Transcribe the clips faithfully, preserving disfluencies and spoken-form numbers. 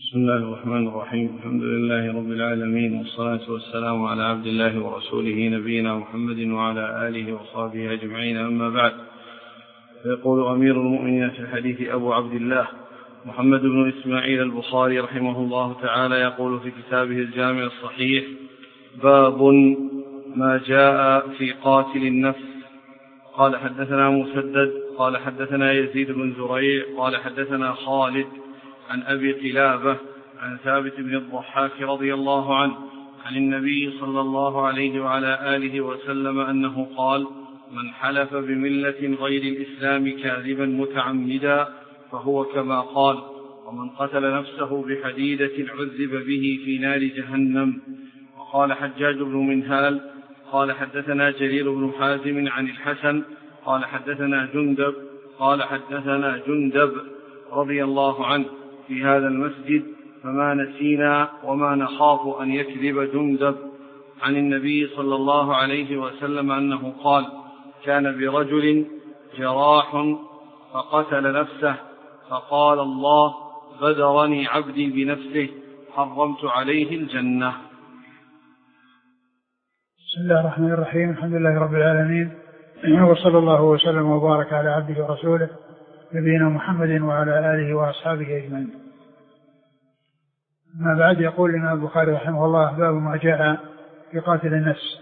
بسم الله الرحمن الرحيم. الحمد لله رب العالمين، والصلاة والسلام على عبد الله ورسوله نبينا محمد وعلى آله وصحبه أجمعين، أما بعد. يقول أمير المؤمنين في الحديث أبو عبد الله محمد بن إسماعيل البخاري رحمه الله تعالى، يقول في كتابه الجامع الصحيح: باب ما جاء في قاتل النفس. قال حدثنا مسدد قال حدثنا يزيد بن زريع قال حدثنا خالد عن أبي قلابة عن ثابت بن الضحاك رضي الله عنه عن النبي صلى الله عليه وعلى آله وسلم أنه قال: من حلف بملة غير الإسلام كاذبا متعمدا فهو كما قال، ومن قتل نفسه بحديدة عذب به في نار جهنم. وقال حجاج بن منهال قال حدثنا جرير بن حازم عن الحسن قال حدثنا جندب قال حدثنا جندب رضي الله عنه في هذا المسجد، فما نسينا وما نخاف أن يكذب جندب عن النبي صلى الله عليه وسلم أنه قال: كان برجل جراح فقتل نفسه فقال: الله بدرني عبدي بنفسه حرمت عليه الجنة. بسم الله الرحمن الرحيم. الحمد لله رب العالمين، وصلى الله وسلم وبارك على عبده ورسوله نبينا محمد وعلى آله وأصحابه أجمعين. ما بعد، يقول الإمام البخاري رحمه الله: باب ما جاء في قاتل النفس.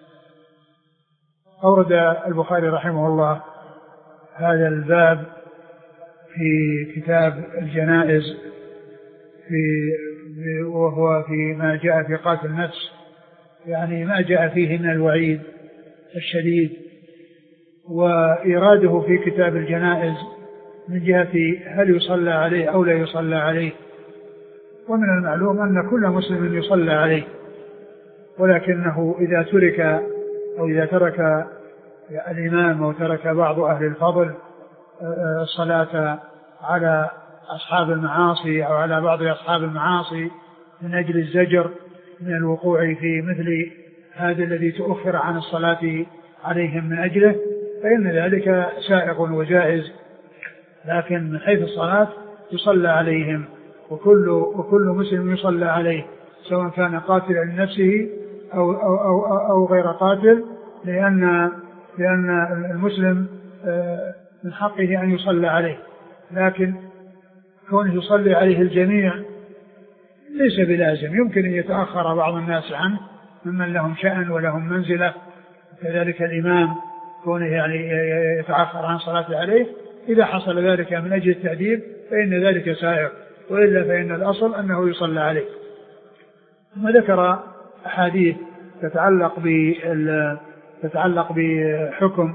أورد البخاري رحمه الله هذا الباب في كتاب الجنائز في وهو في ما جاء في قاتل النفس، يعني ما جاء فيه من الوعيد الشديد، وإراده في كتاب الجنائز من جهة هل يصلى عليه أو لا يصلى عليه. ومن المعلوم أن كل مسلم يصلى عليه، ولكنه إذا ترك أو إذا ترك الإمام أو ترك بعض أهل الفضل الصلاة على أصحاب المعاصي أو على بعض أصحاب المعاصي من أجل الزجر من الوقوع في مثل هذا الذي تؤخر عن الصلاة عليهم من أجله، فإن ذلك سائغ وجائز، لكن من حيث الصلاة يصلى عليهم، وكل, وكل مسلم يصلى عليه سواء كان قاتلا لنفسه أو, أو, أو, أو غير قاتل، لأن, لأن المسلم من حقه أن يصلى عليه، لكن كونه يصلي عليه الجميع ليس بلازم. يمكن أن يتأخر بعض الناس عنه ممن لهم شأن ولهم منزلة، كذلك الإمام كونه يعني يتأخر عن صلاة عليه، إذا حصل ذلك من أجل التأديب فإن ذلك سائر، وإلا فإن الأصل أنه يصلى عليه. ثم ذكر أحاديث تتعلق تتعلق بحكم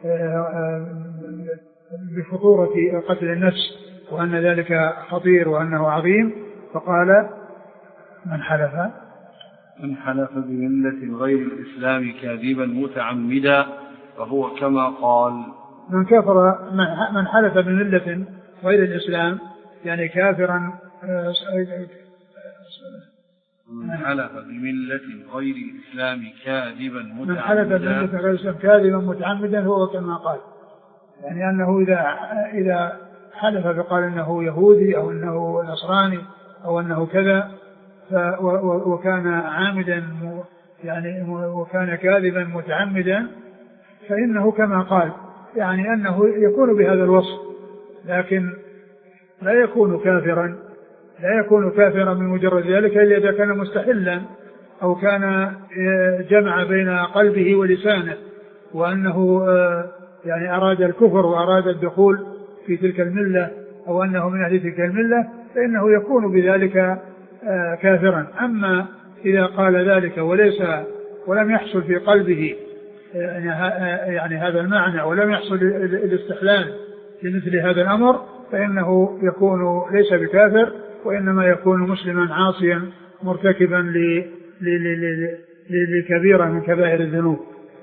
بخطورة قتل النفس، وأن ذلك خطير وأنه عظيم. فقال: من حلف من حلف بملة غير الإسلام كاذبا متعمدا فهو كما قال. من كفر من حلف بملة غير الإسلام يعني كافرا. من حلف بملة غير الإسلام كاذبا متعمدا من حلف بملة غير الإسلام كاذبا متعمدا هو كما قال، يعني أنه إذا إذا حلف فقال أنه يهودي أو أنه نصراني أو أنه كذا وكان عامدا يعني وكان كاذبا متعمدا فإنه كما قال، يعني أنه يكون بهذا الوصف، لكن لا يكون كافرا لا يكون كافرا من مجرد ذلك إلا إذا كان مستحلا أو كان جمع بين قلبه ولسانه، وأنه يعني أراد الكفر وأراد الدخول في تلك الملة أو أنه من أهل تلك الملة، فإنه يكون بذلك كافرا. أما إذا قال ذلك وليس ولم يحصل في قلبه يعني هذا المعنى ولم يحصل الاستحلال لمثل هذا الأمر، فإنه يكون ليس بكافر، وإنما يكون مسلما عاصيا مرتكبا لكبيرة من كبائر الذنوب.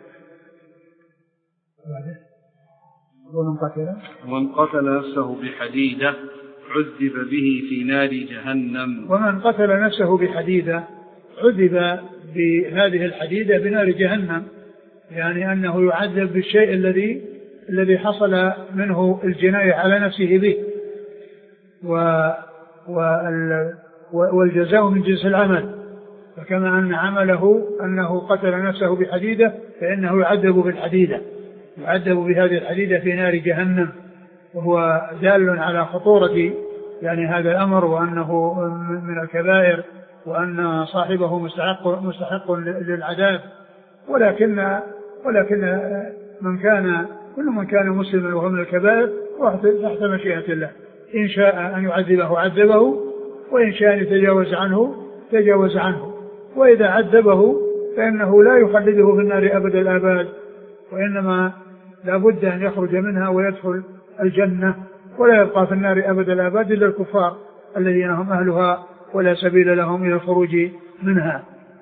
ومن قتل ومن قتل نفسه بحديدة عذب به في نار جهنم. ومن قتل نفسه بحديدة عذب بهذه الحديدة بنار جهنم، يعني أنه يعذب بالشيء الذي الذي حصل منه الجناية على نفسه به. والجزاء من جنس العمل. فكما أن عمله أنه قتل نفسه بحديدة فإنه يعذب بالحديدة، يعذب بهذه الحديدة في نار جهنم، وهو دال على خطورة يعني هذا الأمر، وأنه من الكبائر، وأن صاحبه مستحق, مستحق للعذاب. ولكن ولكن من كان كل من كان مسلما وهو من الكبائر تحت مشيئة الله، إن شاء أن يعذبه عذبه، وإن شاء أن يتجاوز عنه تجاوز عنه. وإذا عذبه فإنه لا يخلده في النار أبد الآباد، وإنما لا بد أن يخرج منها ويدخل الجنة، ولا يبقى في النار أبد الآباد إلا الكفار الذين هم أهلها ولا سبيل لهم إلى الخروج منها.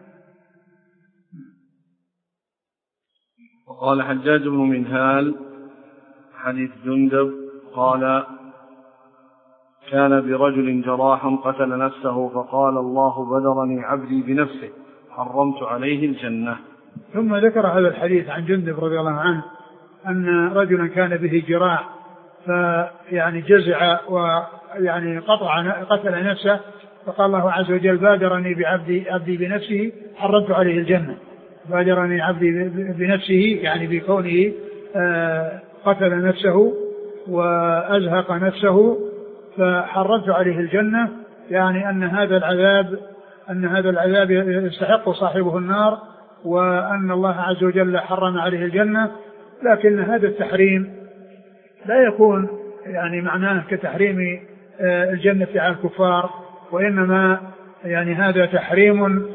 وقال حجاج بن منهال حديث جندب قال: كان برجل جراح قتل نفسه فقال: الله بدرني عبدي بنفسه حرمت عليه الجنة. ثم ذكر هذا الحديث عن جندب رضي الله عنه أن رجلا كان به جراح فيعني جزع ويعني قطع قتل نفسه، فقال الله عز وجل: بادرني بعبدي عبدي بنفسه حرمت عليه الجنة. بادرني عبدي بنفسه يعني بكونه قتل نفسه وأزهق نفسه فحرمت عليه الجنة، يعني أن هذا العذاب أن هذا العذاب يستحق صاحبه النار، وأن الله عز وجل حرم عليه الجنة. لكن هذا التحريم لا يكون يعني معناه كتحريم الجنة على الكفار، وإنما يعني هذا تحريم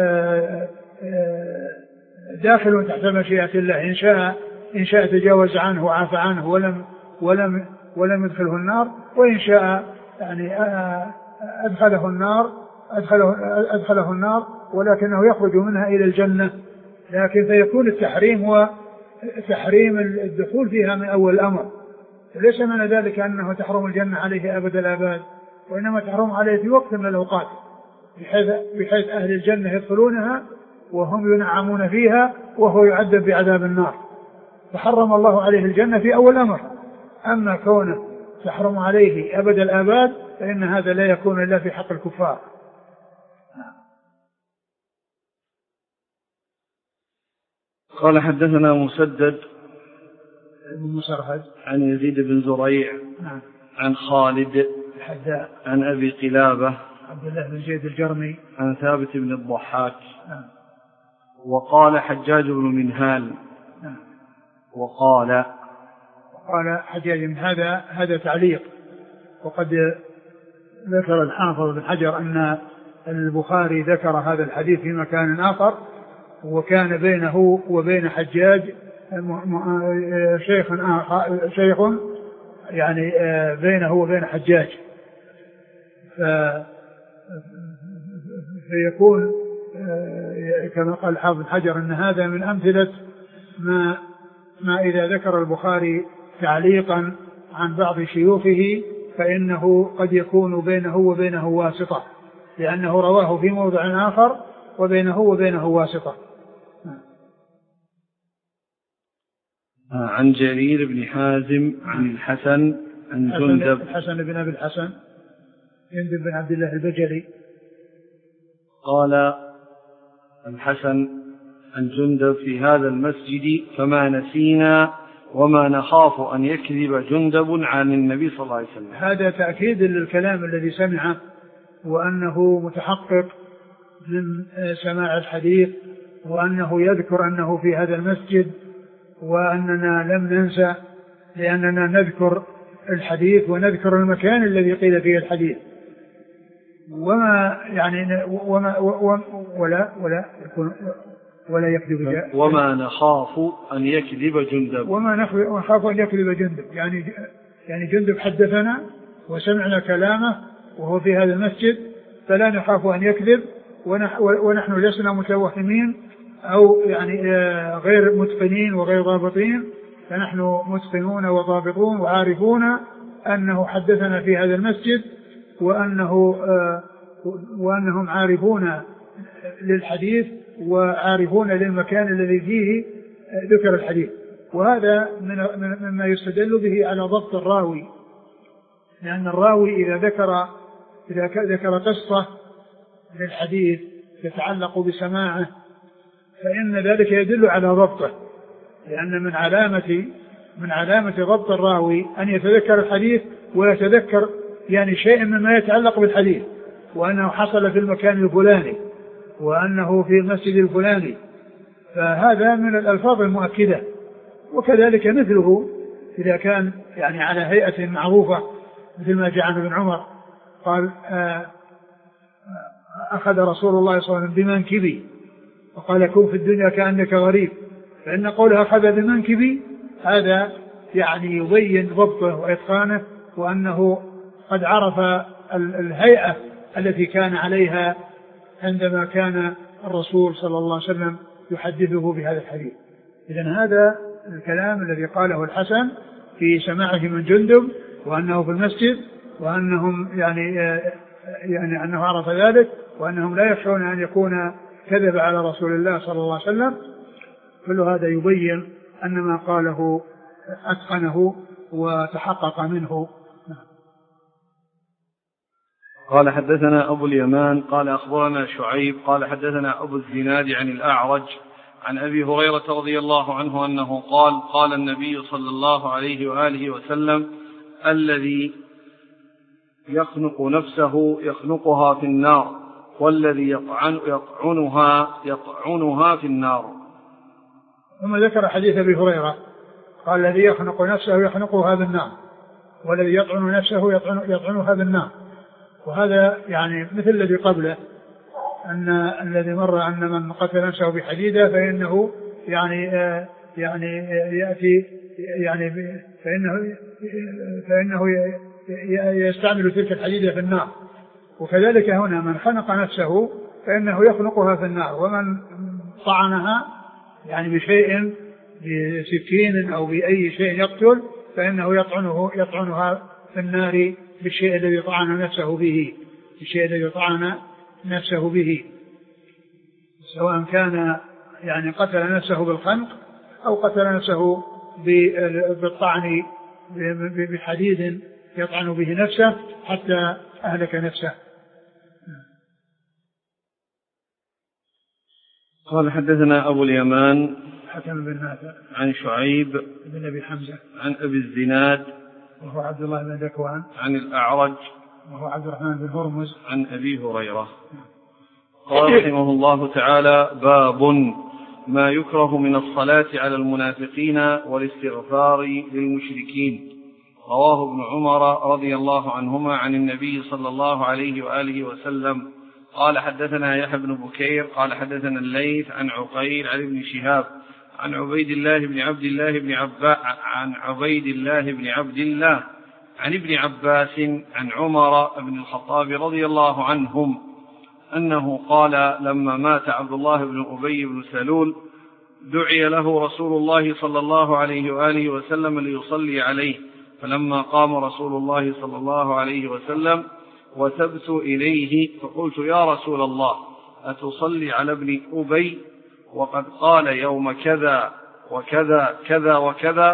داخل تحت مشيئة الله، إن شاء إن شاء تجاوز عنه وعفى عنه ولم ولم ولم يدخله النار، وإن شاء يعني أدخله النار أدخله أدخله النار ولكنه يخرج منها إلى الجنة. لكن فيكون التحريم هو تحريم الدخول فيها من أول الأمر، ليس معنى ذلك أنه تحرم الجنة عليه أبد الآباد، وإنما تحرم عليه في وقت من الأوقات، بحيث, بحيث أهل الجنة يدخلونها وهم ينعمون فيها وهو يعذب بعذاب النار، فحرم الله عليه الجنة في أول الأمر. أما كونه تحرم عليه أبد الآباد فإن هذا لا يكون إلا في حق الكفار. قال: حدثنا مسدد بن مسرهد عن يزيد بن زريع نعم. عن خالد الحداء عن أبي قلابة عبد الله بن زيد الجرمي عن ثابت بن الضحاك نعم. وقال حجاج بن منهال نعم. وقال وقال حجاج من هذا هذا تعليق. وقد ذكر الحافظ بن حجر أن البخاري ذكر هذا الحديث في مكان آخر، وكان بينه وبين حجاج شيخ شيخ يعني بينه وبين حجاج، فيكون كما قال الحافظ حجر أن هذا من أمثلة ما ما إذا ذكر البخاري تعليقا عن بعض شيوخه فإنه قد يكون بينه وبينه واسطة، لأنه رواه في موضع آخر وبينه وبينه واسطة. عن جرير بن حازم عن الحسن عن جندب الحسن بن أبي الحسن جندب بن عبد الله البجلي قال الحسن عن جندب: في هذا المسجد فما نسينا وما نخاف أن يكذب جندب عن النبي صلى الله عليه وسلم. هذا تأكيد للكلام الذي سمعه، وأنه متحقق من سماع الحديث، وأنه يذكر أنه في هذا المسجد، وأننا لم ننسى لأننا نذكر الحديث ونذكر المكان الذي قيل فيه الحديث، وما يعني وما ولا ولا يكون ولا يكذب وما نخاف أن يكذب جندب وما نخاف أن يكذب جندب يعني يعني جندب حدثنا وسمعنا كلامه وهو في هذا المسجد، فلا نخاف أن يكذب، ونحن لسنا متوهمين أو يعني غير متقنين وغير ضابطين، فنحن متقنون وضابطون وعارفون أنه حدثنا في هذا المسجد، وأنه وأنهم عارفون للحديث وعارفون للمكان الذي فيه ذكر الحديث. وهذا مما يستدل به على ضبط الراوي، لأن الراوي إذا ذكر إذا ذكر قصة للحديث يتعلق بسماعه فإن ذلك يدل على ضبطه، لأن من علامة من علامة ضبط الراوي أن يتذكر الحديث ويتذكر يعني شيء مما يتعلق بالحديث، وأنه حصل في المكان الفلاني وأنه في المسجد الفلاني، فهذا من الألفاظ المؤكدة. وكذلك مثله إذا كان يعني على هيئة معروفة مثل ما جاء عن ابن عمر قال أخذ رسول الله صلى الله عليه وسلم بمنكبي وقال كن في الدنيا كأنك غريب، فإن قوله أخذ بمنكبي هذا يعني يبين ضبطه وإتقانه وأنه قد عرف الهيئة التي كان عليها عندما كان الرسول صلى الله عليه وسلم يحدثه بهذا الحديث. إذن هذا الكلام الذي قاله الحسن في سماعه من جندب وأنه في المسجد وأنهم يعني يعني أنه عرف ذلك وأنهم لا يخشون أن يكون كذب على رسول الله صلى الله عليه وسلم، كل هذا يبين أن ما قاله أتقنه وتحقق منه. قال حدثنا أبو اليمان قال أخبرنا شعيب قال حدثنا أبو الزناد عن الأعرج عن أبي هريرة رضي الله عنه أنه قال قال النبي صلى الله عليه وآله وسلم الذي يخنق نفسه يخنقها في النار والذي يطعن يطعنها يطعنها في النار. ثم ذكر حديث أبي هريرة قال الذي يخنق نفسه يخنقها بالنار والذي يطعن نفسه يطعن يطعنها بالنار. وهذا يعني مثل الذي قبله أن الذي مر أن من قتل نفسه بحديدة فإنه يعني آه يعني يأتي يعني فإنه فإنه يستعمل تلك الحديدة في النار، وكذلك هنا من خنق نفسه فإنه يخنقها في النار، ومن طعنها يعني بشيء بسكين أو بأي شيء يقتل فإنه يطعنه يطعنها في النار بالشيء الذي طعن نفسه به بالشيء الذي طعن نفسه به سواء كان يعني قتل نفسه بالخنق أو قتل نفسه بالطعن بحديد يطعن به نفسه حتى أهلك نفسه. قال حدثنا أبو اليمان حكم بن نافع عن شعيب بن أبي حمزة عن أبي الزناد وهو عبد الله بن ذكوان عن الأعرج وهو عبد الرحمن بن هرمز عن أبي هريرة. قال رحمه الله تعالى باب ما يكره من الصلاة على المنافقين والاستغفار للمشركين. رواه ابن عمر رضي الله عنهما عن النبي صلى الله عليه وآله وسلم قال حدثنا يحيى بن بكير قال حدثنا الليث عن عقيل عن ابن شهاب عن عبيد الله بن عبد الله بن عباس عن عبيد الله بن عبد الله عن ابن عباس عن عمر بن الخطاب رضي الله عنهم أنه قال لما مات عبد الله بن أبي بن سلول دعي له رسول الله صلى الله عليه وآله وسلم ليصلي عليه، فلما قام رسول الله صلى الله عليه وسلم وتبت إليه فقلت يا رسول الله أتصلي على ابن أبي وقد قال يوم كذا وكذا كذا وكذا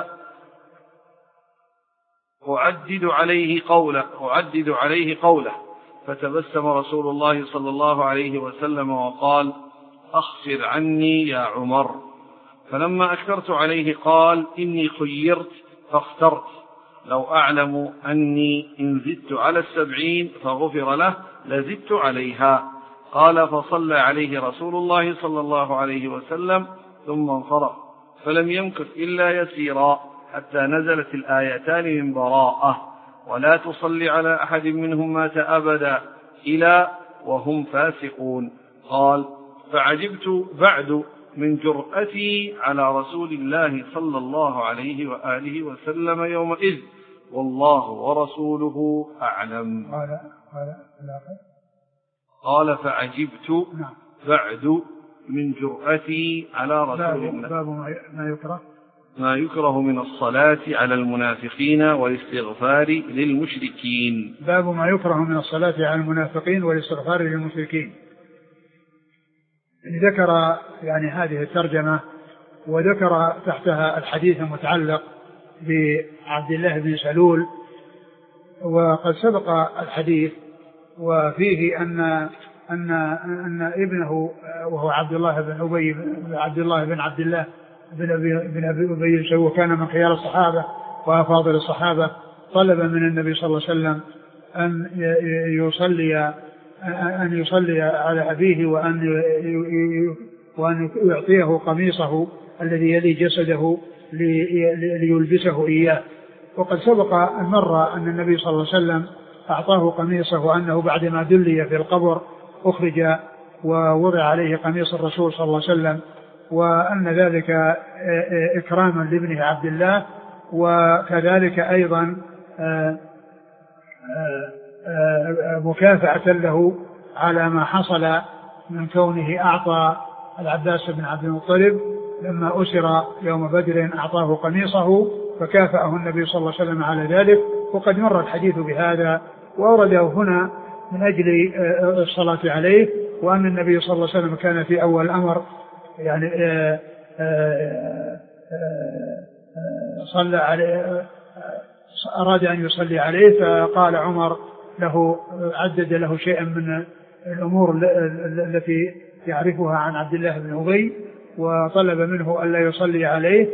أعدد عليه قوله أعدد عليه قوله فتبسم رسول الله صلى الله عليه وسلم وقال أخفر عني يا عمر. فلما أكثرت عليه قال إني خيرت فاخترت لو أعلم أني إن زدت على السبعين فغفر له لزدت عليها. قال فصلى عليه رسول الله صلى الله عليه وسلم ثم انصرف فلم يمكث إلا يسيرا حتى نزلت الآيتان من براءة ولا تصلي على أحد منهم مات أبدا إلى وهم فاسقون. قال فعجبت بعد من جرأتي على رسول الله صلى الله عليه وآله وسلم يومئذ والله ورسوله أعلم. قال قال قال فعجبت بعد من جرأتي على رسول الله. باب ما يكره ما يكره من الصلاة على المنافقين والاستغفار للمشركين. باب ما يكره من الصلاة على المنافقين والاستغفار للمشركين. ذكر يعني هذه الترجمة وذكر تحتها الحديث المتعلق بعبد الله بن سلول، وقد سبق الحديث وفيه أن أن أن ابنه وهو عبد الله بن أبي عبد الله بن عبد الله بن أبي بن أبي أبي وكان من خيار الصحابة وأفاضل الصحابة طلب من النبي صلى الله عليه وسلم أن يصلي أن يصلي على أبيه وأن وأن يعطيه قميصه الذي يلي جسده ليلبسه إياه. وقد سبق أن مر أن النبي صلى الله عليه وسلم أعطاه قميصه وأنه بعدما دلي في القبر أخرج ووضع عليه قميص الرسول صلى الله عليه وسلم، وأن ذلك إكراما لابنه عبد الله، وكذلك أيضا مكافأة له على ما حصل من كونه أعطى العباس بن عبد المطلب لما أسر يوم بدر أعطاه قميصه فكافأه النبي صلى الله عليه وسلم على ذلك. وقد مر الحديث بهذا وأورده هنا من أجل الصلاة عليه، وأن النبي صلى الله عليه وسلم كان في أول الأمر يعني صلى عليه أراد أن يصلي عليه، فقال عمر له عدد له شيئا من الأمور التي يعرفها عن عبد الله بن أبي وطلب منه ألا يصلي عليه.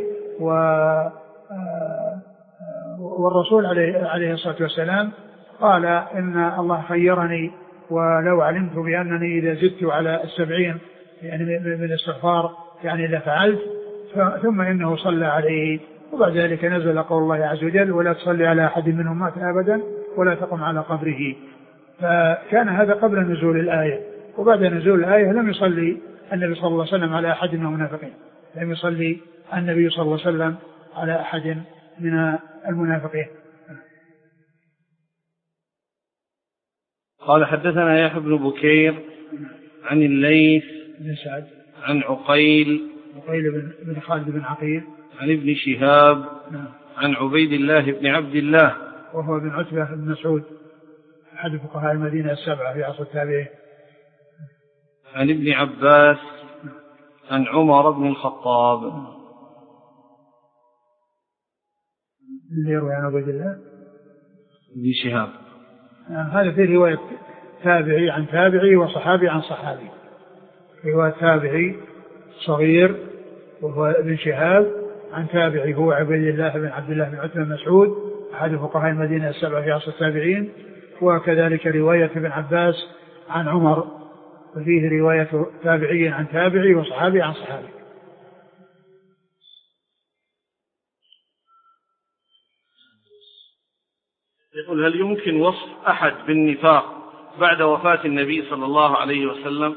والرسول عليه, عليه الصلاة والسلام قال إن الله خيرني ولو علمت بأنني إذا زدت على السبعين يعني من الاستغفار يعني لفعلت، ثم إنه صلى عليه. وبعد ذلك نزل قول الله عز وجل ولا تصلي على أحد منهم مات أبدا ولا تقم على قبره. فكان هذا قبل نزول الآية، وبعد نزول الآية لم يصلي النبي صلى الله عليه وسلم على أحد من المنافقين، لم يصلي النبي صلى الله عليه وسلم على أحد من المنافقين. قال حدثنا يحيى بن بكير عن الليث بن سعد عن عقيل عقيل بن خالد بن عقيل عن ابن شهاب عن عبيد الله بن عبد الله وهو بن عتبة بن مسعود أحد فقهاء المدينة السبعة في عصر التابعين عن ابن عباس عن عمر بن الخطاب. اللي يروي عن عبيد الله بن شهاب يعني هذا في رواية تابعي عن تابعي وصحابي عن صحابي، رواية تابعي صغير وهو ابن شهاب عن تابعي هو عبيد الله بن عبد الله بن عتبة بن مسعود أحد فقهاء المدينة السبعة في عصر التابعين، وكذلك رواية ابن عباس عن عمر، وفيه رواية تابعي عن تابعي وصحابي عن صحابي. يقول هل يمكن وصف أحد بالنفاق بعد وفاة النبي صلى الله عليه وسلم؟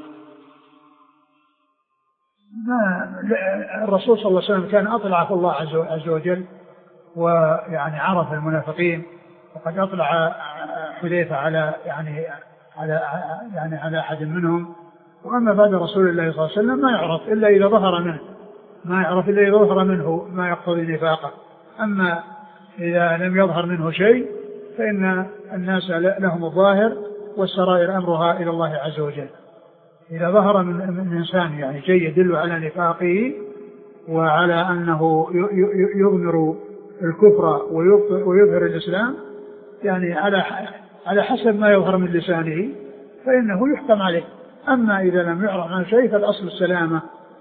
ما الرسول صلى الله عليه وسلم كان أطلعه الله عز وجل ويعني عرف المنافقين، وقد أطلع حذيفة على يعني على يعني على أحد منهم. وأما بعد رسول الله صلى الله عليه وسلم ما يعرف إلا إذا ظهر منه، ما يعرف إلا إذا ظهر منه ما يقتضي نفاقه. أما إذا لم يظهر منه شيء فإن الناس لهم الظاهر والسرائر أمرها إلى الله عز وجل. إذا ظهر من إنسان يعني شيء يدل على نفاقه وعلى أنه يضمر الكفر ويظهر الإسلام يعني على على حسب ما يظهر من لسانه فإنه يحكم عليه. أما إذا لم يعرف عن شيء فالأصل السلامة.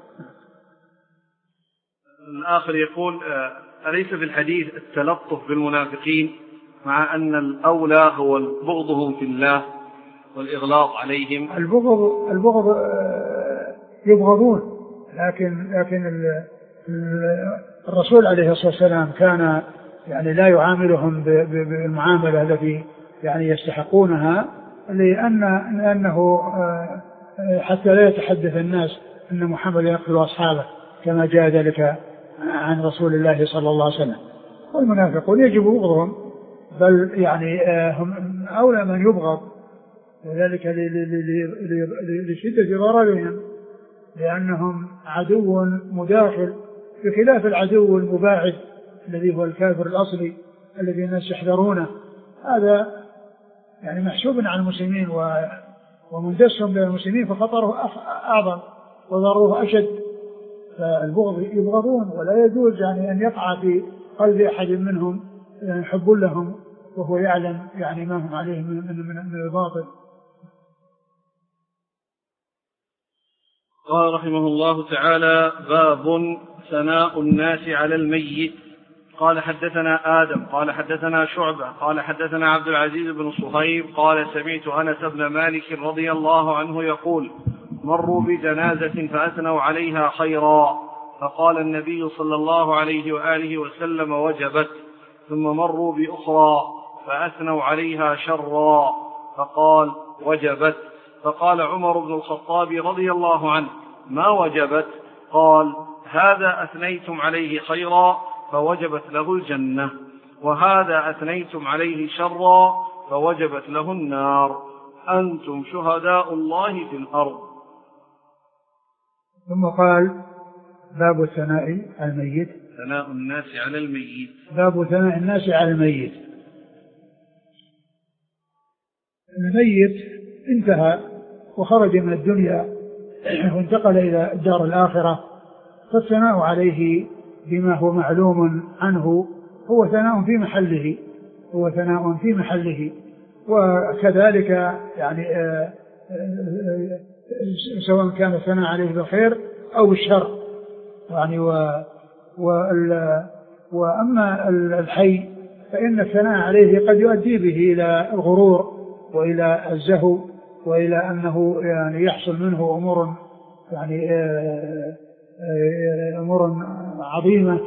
الآخر يقول أليس في الحديث التلطف بالمنافقين مع أن الأولى هو بغضهم في الله والإغلاظ عليهم؟ البغض البغض يبغضون، لكن لكن الرسول عليه الصلاة والسلام كان يعني لا يعاملهم بالمعاملة التي يعني يستحقونها، لأن لأنه حتى لا يتحدث الناس أن محمد يقتل أصحابه كما جاء ذلك عن رسول الله صلى الله عليه وسلم. والمنافقون يجب بغضهم، بل يعني هم أولى من يبغض، وذلك لشدة ضررهم، لأنهم عدو مداخل بخلاف العدو المباعد الذي هو الكافر الأصلي الذي الناس يحذرونه. هذا يعني محسوب على المسلمين ومندسهم للمسلمين فخطره أعظم وضرره أشد. فالبغض يبغضون، ولا يجوز يعني أن يقع في قلب أحد منهم يعني حب لهم وهو يعلم يعني ما هم عليه من, من, من الباطل. قال رحمه الله تعالى: باب ثناء الناس على الميت. قال حدثنا آدم قال حدثنا شعبة قال حدثنا عبد العزيز بن صهيب قال سمعت أنس بن مالك رضي الله عنه يقول: مروا بجنازة فأثنوا عليها خيرا، فقال النبي صلى الله عليه وآله وسلم: وجبت. ثم مروا بأخرى فأثنوا عليها شرا، فقال: وجبت. فقال عمر بن الخطاب رضي الله عنه: ما وجبت؟ قال: هذا أثنيتم عليه خيرا فوجبت له الجنة، وهذا أثنيتم عليه شرا فوجبت له النار، أنتم شهداء الله في الأرض. ثم قال: باب ثناء الميت. ثناء الناس على الميت. باب ثناء الناس على الميت. الميت انتهى وخرج من الدنيا وانتقل إلى الدار الآخرة، فالثناء عليه بما هو معلوم عنه هو ثناء في محله هو ثناء في محله وكذلك يعني آآ آآ سواء كان الثناء عليه بالخير أو بالشر يعني و وأما الحي فإن الثناء عليه قد يؤدي به إلى الغرور وإلى الزهو وإلى أنه يعني يحصل منه أمور يعني أمور عظيمة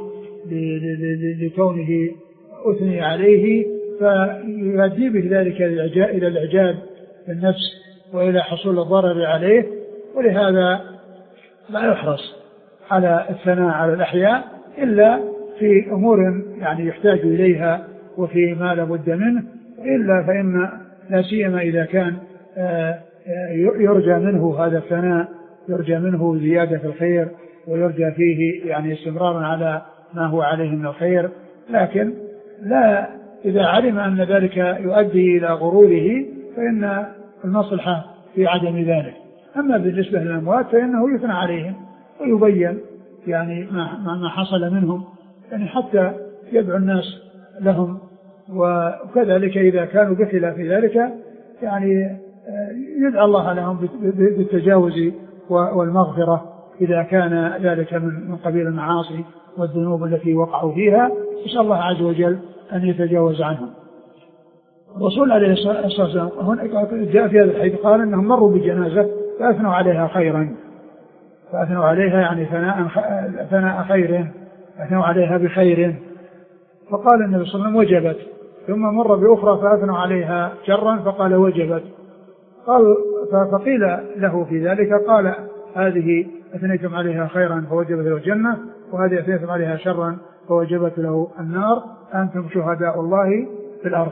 لكونه أثني عليه، فيؤدي به ذلك إلى الإعجاب بالنفس وإلى حصول الضرر عليه، ولهذا لا يحرص على الثناء على الأحياء إلا في أمور يعني يحتاج إليها وفي ما لا بد منه، إلا فإن لا سيما إذا كان يرجى منه هذا الثناء، يرجى منه زيادة في الخير ويرجى فيه يعني استمرارا على ما هو عليه من الخير، لكن لا إذا علم أن ذلك يؤدي إلى غروره فإن المصلحة في عدم ذلك. أما بالنسبة للأموات فإنه يثنى عليهم ويبين يعني ما ما حصل منهم، يعني حتى يدعو الناس لهم، وكذلك إذا كانوا بخلاف ذلك يعني يدعى الله لهم بالتجاوز والمغفرة إذا كان ذلك من قبيل المعاصي والذنوب التي وقعوا فيها، نسأل الله عز وجل أن يتجاوز عنهم. الرسول عليه الصلاة والسلام جاء في هذا الحديث قال إنهم مروا بجنازة فأثنوا عليها خيرا، فأثنوا عليها يعني ثناء ثناء خير، أثنوا عليها بخير، فقال النبي صلى الله عليه وسلم: وجبت. ثم مر بأخرى فأثنوا عليها شرا فقال: وجبت. قال فقيل له في ذلك قال: هذه أثنيتم عليها خيرا فوجبت له الجنة، وهذه أثنيتم عليها شرا فوجبت له النار، أنتم شهداء الله في الأرض.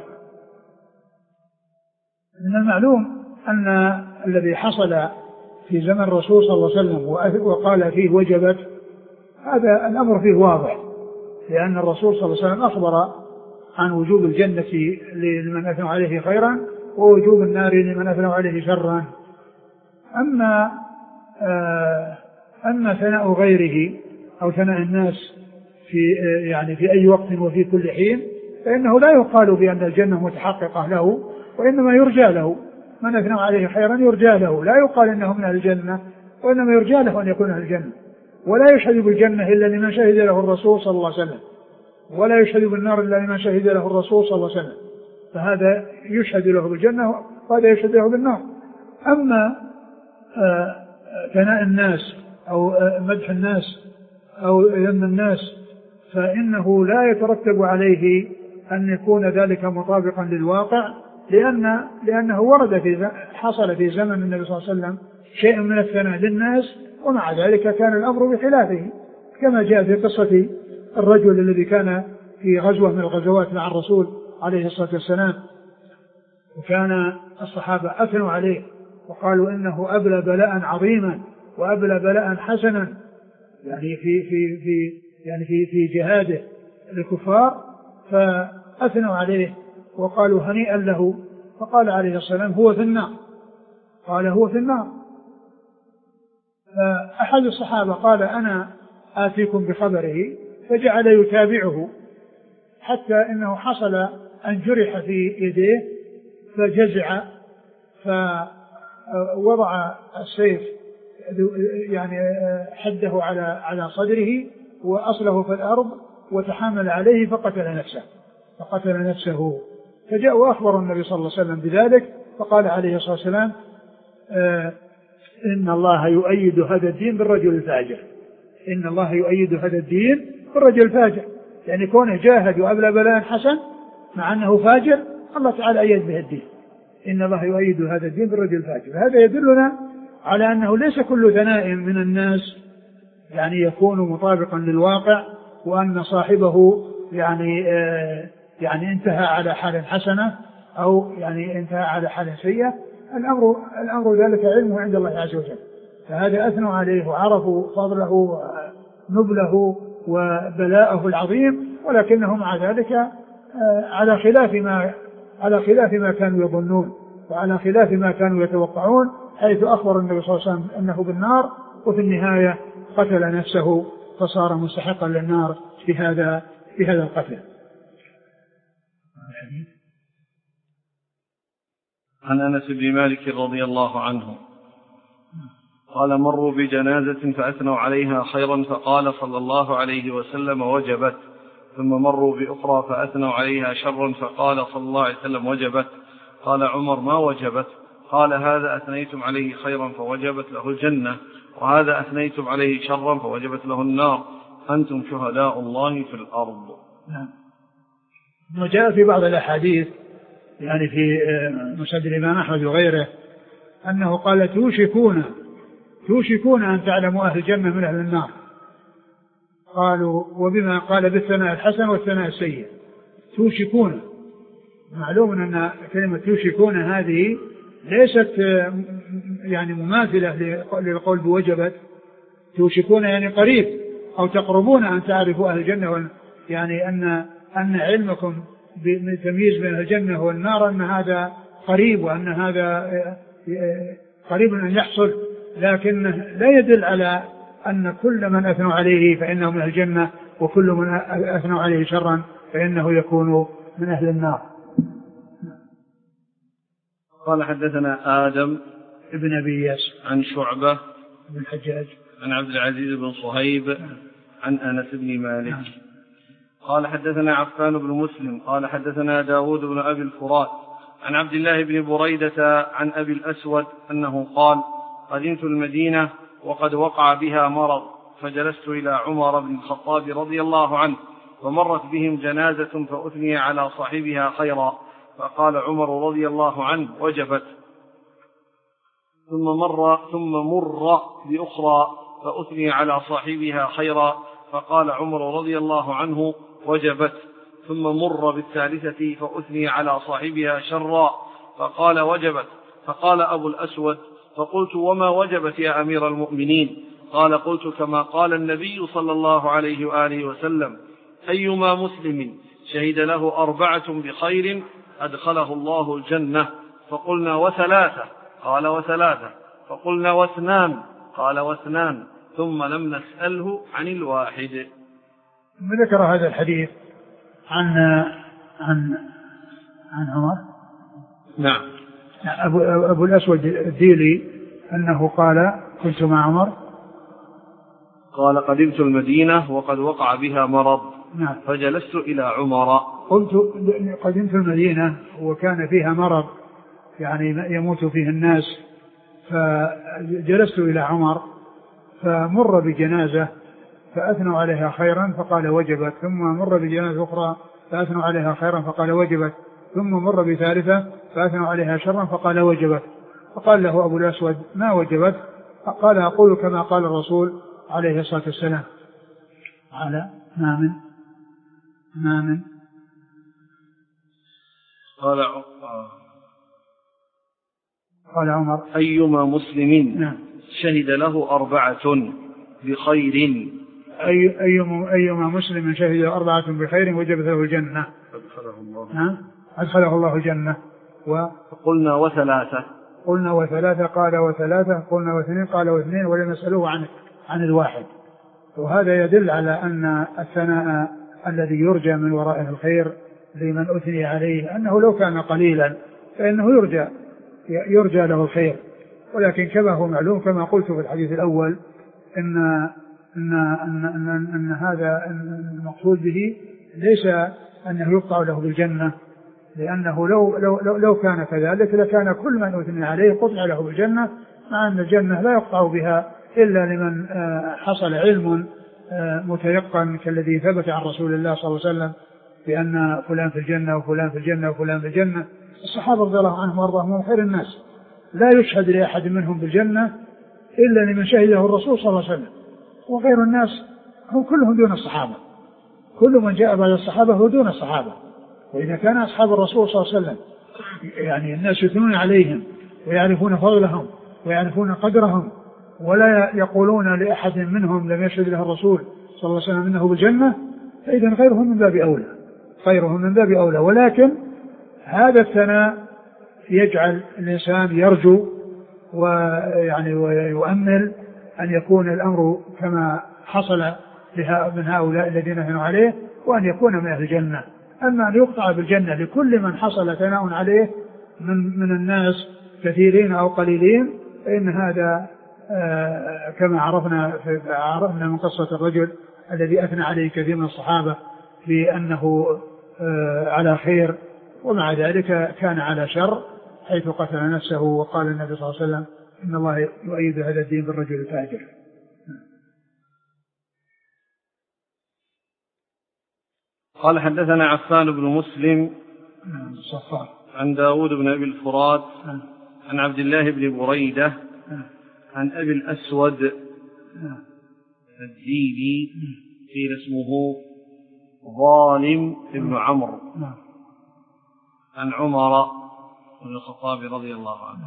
من المعلوم أن الذي حصل في زمن الرسول صلى الله عليه وسلم وقال فيه وجبت، هذا الأمر فيه واضح، لأن الرسول صلى الله عليه وسلم أخبر عن وجوب الجنة لمن أثنوا عليه خيرا ووجوب النار لمن أثنوا عليه شرا. أما آه أما ثناء غيره أو ثناء الناس في يعني في أي وقت وفي كل حين فإنه لا يقال بأن الجنة متحققة له، وإنما يرجى له. من أثنوا عليه خيرا يرجى له، لا يقال إنه من أهل الجنة، وإنما يرجى له أن يكون أهل الجنة. ولا يشهد بالجنة إلا لمن شهد له الرسول صلى الله عليه وسلم، ولا يشهد بالنار إلا لمن شهد له الرسول صلى الله عليه وسلم، فهذا يشهد له بالجنة وهذا يشهد له بالنار. أما ثناء الناس أو مدح الناس أو ذم الناس فإنه لا يترتب عليه أن يكون ذلك مطابقا للواقع، لأن لأنه ورد في حصل في زمن النبي صلى الله عليه وسلم شيء من الثناء للناس، ومع ذلك كان الأمر بخلافه، كما جاء في قصة الرجل الذي كان في غزوة من الغزوات مع الرسول عليه الصلاة والسلام، وكان الصحابة أثنوا عليه وقالوا إنه أبلى بلاء عظيما وأبلى بلاء حسنا، يعني في في في يعني في في جهاده الكفار، فأثنوا عليه وقالوا هنيئا له، فقال عليه الصلاة والسلام: هو في النار. قال: هو في النار. فأحد الصحابة قال: أنا آتيكم بخبره، فجعل يتابعه حتى إنه حصل أن جرح في يديه فجزع، فوضع السيف يعني حده على على صدره وأصله في الأرض وتحامل عليه فقتل نفسه فقتل نفسه فجاء وأخبر النبي صلى الله عليه وسلم بذلك فقال عليه الصلاة والسلام آه إن الله يؤيد هذا الدين بالرجل الفاجر إن الله يؤيد هذا الدين بالرجل الفاجر يعني كونه جاهد وأبلى بلاء حسن مع أنه فاجر الله تعالى أيد به الدين إن الله يؤيد هذا الدين بالرجل الفاجر. هذا يدلنا على أنه ليس كل ثناء من الناس يعني يكون مطابقا للواقع وأن صاحبه يعني آه يعني انتهى على حال حسنة أو يعني انتهى على حال سيئة. الأمر, الأمر ذلك علمه عند الله عز وجل فهذا أثنوا عليه وعرفوا فضله ونبله وبلاءه العظيم ولكنه مع ذلك على خلاف ما على خلاف ما كانوا يظنون وعلى خلاف ما كانوا يتوقعون حيث أخبر النبي صلى الله عليه وسلم أنه بالنار وفي النهاية قتل نفسه فصار مستحقا للنار بهذا بهذا القتل. عن أنس بن مالك رضي الله عنه قال مروا بجنازة فأثنوا عليها خيرا فقال صلى الله عليه وسلم وجبت ثم مروا بأخرى فأثنوا عليها شرا فقال صلى الله عليه وسلم وجبت قال عمر ما وجبت قال هذا أثنيتم عليه خيرا فوجبت له الجنة وهذا أثنيتم عليه شرا فوجبت له النار أنتم شهداء الله في الأرض. نعم. وجاء في بعض الأحاديث يعني في مسند الإمام أحمد وغيره أنه قال توشكون توشكون أن تعلموا أهل الجنة من أهل النار قالوا وبما قال بالثناء الحسن والثناء السيء توشكون. معلوم أن كلمة توشكون هذه ليست يعني مماثلة للقول بوجبت توشكون يعني قريب أو تقربون أن تعرفوا أهل الجنة يعني أن أن علمكم بتمييز بين الجنة والنار أن هذا قريب وأن هذا قريب أن يحصل لكن لا يدل على أن كل من أثنوا عليه فإنه من الجنة وكل من أثنوا عليه شرا فإنه يكون من أهل النار. قال حدثنا آدم ابن أبي إياس عن شعبة بن الحجاج عن عبد العزيز بن صهيب عن أنس بن مالك قال حدثنا عفان بن مسلم قال حدثنا داود بن أبي الفرات عن عبد الله بن بريدة عن أبي الأسود أنه قال قدمت المدينة وقد وقع بها مرض فجلست إلى عمر بن الخطاب رضي الله عنه ومرت بهم جنازة فأثني على صاحبها خيرا فقال عمر رضي الله عنه وجبت ثم مر ثم مر بأخرى فأثني على صاحبها خيرا فقال عمر رضي الله عنه وجبت ثم مر بالثالثة فأثني على صاحبها شرا فقال وجبت فقال أبو الأسود فقلت وما وجبت يا أمير المؤمنين قال قلت كما قال النبي صلى الله عليه وآله وسلم أيما مسلم شهد له أربعة بخير أدخله الله الجنة فقلنا وثلاثة قال وثلاثة فقلنا واثنان قال واثنان ثم لم نسأله عن الواحد. ذكر هذا الحديث عن عن عن عمر. نعم. أبو, أبو الأسود الديلي أنه قال كنت مع عمر قال قدمت المدينة وقد وقع بها مرض نعم. فجلست إلى عمر قلت قدمت المدينة وكان فيها مرض يعني يموت فيه الناس فجلست إلى عمر فمر بجنازة فأثنوا عليها خيرا فقال وجبت ثم مر بجنازة أخرى فأثنوا عليها خيرا فقال وجبت ثم مر بثالثة فأثنوا عليها شرا فقال وجبت فقال له أبو الأسود ما وجبت قال أقول كما قال الرسول عليه الصلاة والسلام على ما من ما من قال قال عمر أيما مسلم نعم. شهد له أربعة بخير أي أيما أيما مسلم شهد أربعة بخير وجبت له الجنة أدخله الله نعم أدخله الله الجنة. وقلنا وثلاثة قلنا وثلاثة قال وثلاثة قلنا واثنين قال واثنين ولم نسألوه عن عن الواحد. وهذا يدل على أن الثناء الذي يرجى من ورائه الخير لمن أثني عليه أنه لو كان قليلا فإنه يرجى يرجى له الخير ولكن كما هو معلوم كما قلت في الحديث الأول إن أن أن أن, أن هذا المقصود به ليس أنه يقطع له بالجنة، لأنه لو لو لو, لو كان كذلك لكان كل من أثني عليه قطع له بالجنة، مع أن الجنة لا يقطع بها إلا لمن حصل علم متيقن كالذي ثبت عن رسول الله صلى الله عليه وسلم بأن فلان في الجنة وفلان في الجنة وفلان في الجنة. الصحابة رضي الله عنهم وارضاهم هم خير الناس، لا يشهد لأحد منهم بالجنة إلا لمن شهده الرسول صلى الله عليه وسلم، وغير الناس هم كلهم دون الصحابة، كل من جاء بعد الصحابة هو دون الصحابة. وإذا كان أصحاب الرسول صلى الله عليه وسلم يعني الناس يثنون عليهم ويعرفون فضلهم ويعرفون قدرهم ولا يقولون لأحد منهم لم يشهد له الرسول صلى الله عليه وسلم إنه بالجنة، فإذا غيرهم من باب أولى، غيرهم من باب أولى. ولكن هذا الثناء يجعل الإنسان يرجو ويعني ويؤمل أن يكون الأمر كما حصل من هؤلاء الذين هنوا عليه، وأن يكون من أهل الجنة. أما أن يقطع بالجنة لكل من حصل ثناء عليه من, من الناس كثيرين أو قليلين، فإن هذا آه كما عرفنا, عرفنا من قصة الرجل الذي أثنى عليه كثير من الصحابة بأنه آه على خير، ومع ذلك كان على شر حيث قتل نفسه. وقال النبي صلى الله عليه وسلم إن الله يؤيد هذا الدين بالرجل الفاجر. قال حدثنا عفان بن مسلم صفار عن داود بن أبي الفرات عن عبد الله بن بريدة عن أبي الأسود الديلي قيل اسمه ظالم بن عمرو عن عمر بن الخطاب رضي الله عنه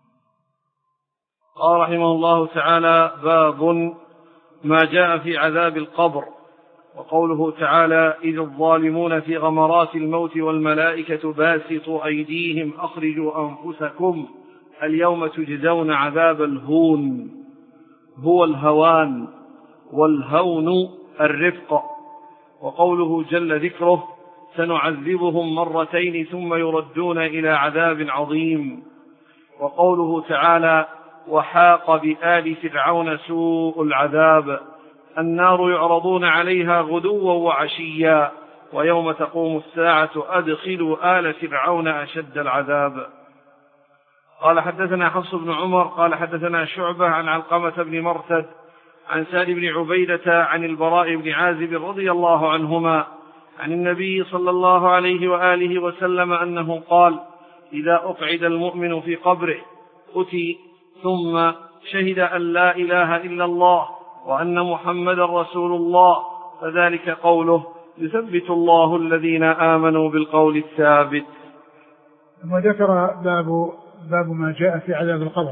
قال رحمه الله تعالى: باب ما جاء في عذاب القبر. وقوله تعالى: إذ الظالمون في غمرات الموت والملائكة باسطوا أيديهم أخرجوا أنفسكم اليوم تجزون عذاب الهون. هو الهوان، والهون الرفق. وقوله جل ذكره: سنعذبهم مرتين ثم يردون إلى عذاب عظيم. وقوله تعالى: وحاق بآل فرعون سوء العذاب. النار يعرضون عليها غدوا وعشيا ويوم تقوم الساعة أدخلوا آل فرعون أشد العذاب. قال حدثنا حفص بن عمر قال حدثنا شعبة عن علقمة بن مرثد عن سعد بن عبيدة عن البراء بن عازب رضي الله عنهما عن النبي صلى الله عليه وآله وسلم أنه قال: إذا أقعد المؤمن في قبره أتي ثم شهد أن لا إله إلا الله وأن محمد رسول الله فذلك قوله: يثبت الله الذين آمنوا بالقول الثابت. وذكر باب, باب ما جاء في عذاب القبر.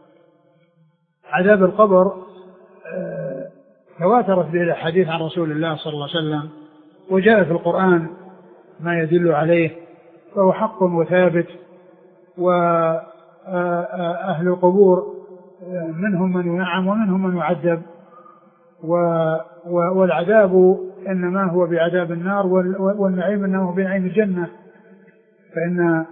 عذاب القبر تواترت به الحديث عن رسول الله صلى الله عليه وسلم، وجاء في القرآن ما يدل عليه، فهو حق وثابت. وأهل القبور منهم من ينعم ومنهم من يعذب، والعذاب إنما هو بعذاب النار، والنعيم إنما هو بنعيم الجنة. فإن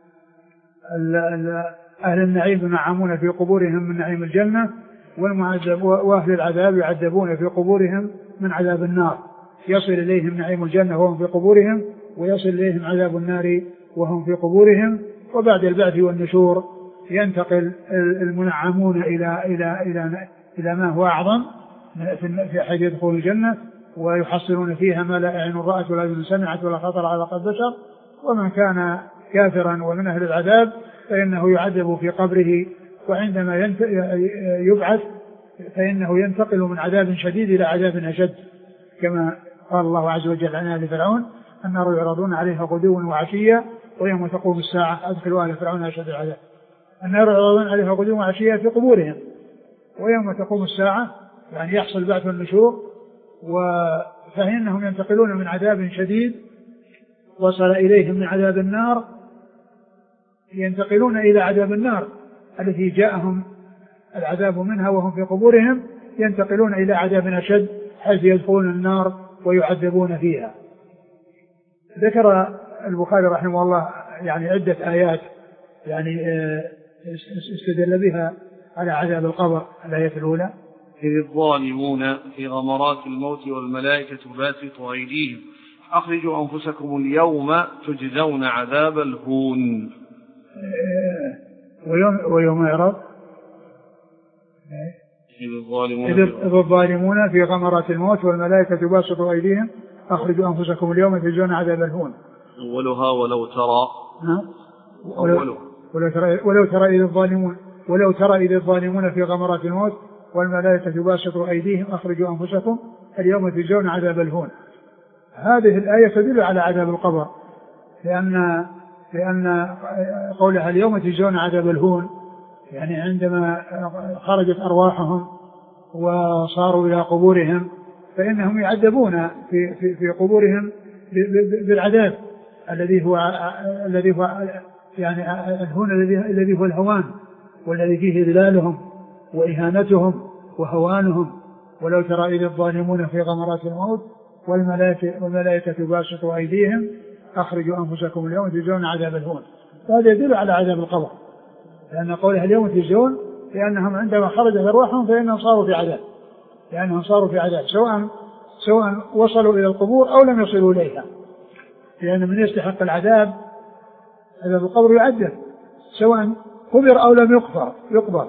أهل النعيم ينعمون في قبورهم من نعيم الجنة، والمعذب وأهل العذاب يعذبون في قبورهم من عذاب النار. يصل إليهم نعيم الجنة وهم في قبورهم، ويصل إليهم عذاب النار وهم في قبورهم. وبعد البعث والنشور ينتقل المنعمون إلى إلى إلى إلى ما هو أعظم في حيث يدخلون الجنة ويحصلون فيها ما لا عين رأت ولا أذن سمعت ولا خطر على قلب بشر. ومن كان كافرا ومن أهل العذاب فإنه يعذب في قبره، وعندما يبعث فإنه ينتقل من عذاب شديد إلى عذاب أشد، كما قال الله عز وجل عن آل فرعون: النار يعرضون عليها غدوا وعشيا ويوم تقوم الساعة أدخلوا آل فرعون أشد العذاب. النار يعرضون عليها غدوا وعشيا في قبورهم، ويوم تقوم الساعة يعني يحصل بعث النشور، فإنهم ينتقلون من عذاب شديد وصل إليهم من عذاب النار، ينتقلون إلى عذاب النار التي جاءهم العذاب منها وهم في قبورهم، ينتقلون إلى عذاب أشد حيث يدخلون النار ويعذبون فيها. ذكر البخاري رحمه الله يعني عدة آيات يعني استدل بها على عذاب القبر. الآية الأولى: إذ الظالمون في غمرات الموت والملائكة باسطوا أيديهم أخرجوا أنفسكم اليوم تجزون عذاب الهون. ويوم, ويوم يعرض إذ الظالمون في غمرات الموت والملائكة باسطوا أيديهم أخرجوا أنفسكم اليوم تجزون عذاب الهون. أولها ولو ترى ولو, ولو ترى ولو ترى إذ الظالمون ولو ترى إذ الظالمون في غمرات الموت والملائكة باسطوا أيديهم أخرجوا أنفسكم اليوم تجزون عذاب الهون. هذه الآية تدل على عذاب القبر، لأن لأن قولها اليوم تجزون عذاب الهون يعني عندما خرجت أرواحهم وصاروا إلى قبورهم فإنهم يعذبون في في في قبورهم بالعذاب الذي هو الذي هو يعني الهون الذي الذي هو الهوان والذي فيه إذلالهم وإهانتهم وهوانهم. ولو ترى إذ الظالمون في غمرات الموت والملائكة والملائكة باسطوا أيديهم أخرجوا أنفسكم اليوم تجزون عذاب الهون. هذا يدل على عذاب القبر، لأن قولها اليوم تجزون لأنهم عندما خرجت أرواحهم فإنهم صاروا في عذاب، لأنهم صاروا في عذاب سواء سواء وصلوا إلى القبور أو لم يصلوا إليها، لأن من يستحق العذاب عذاب القبر يعذب سواء قبر أو لم يقبر يقبر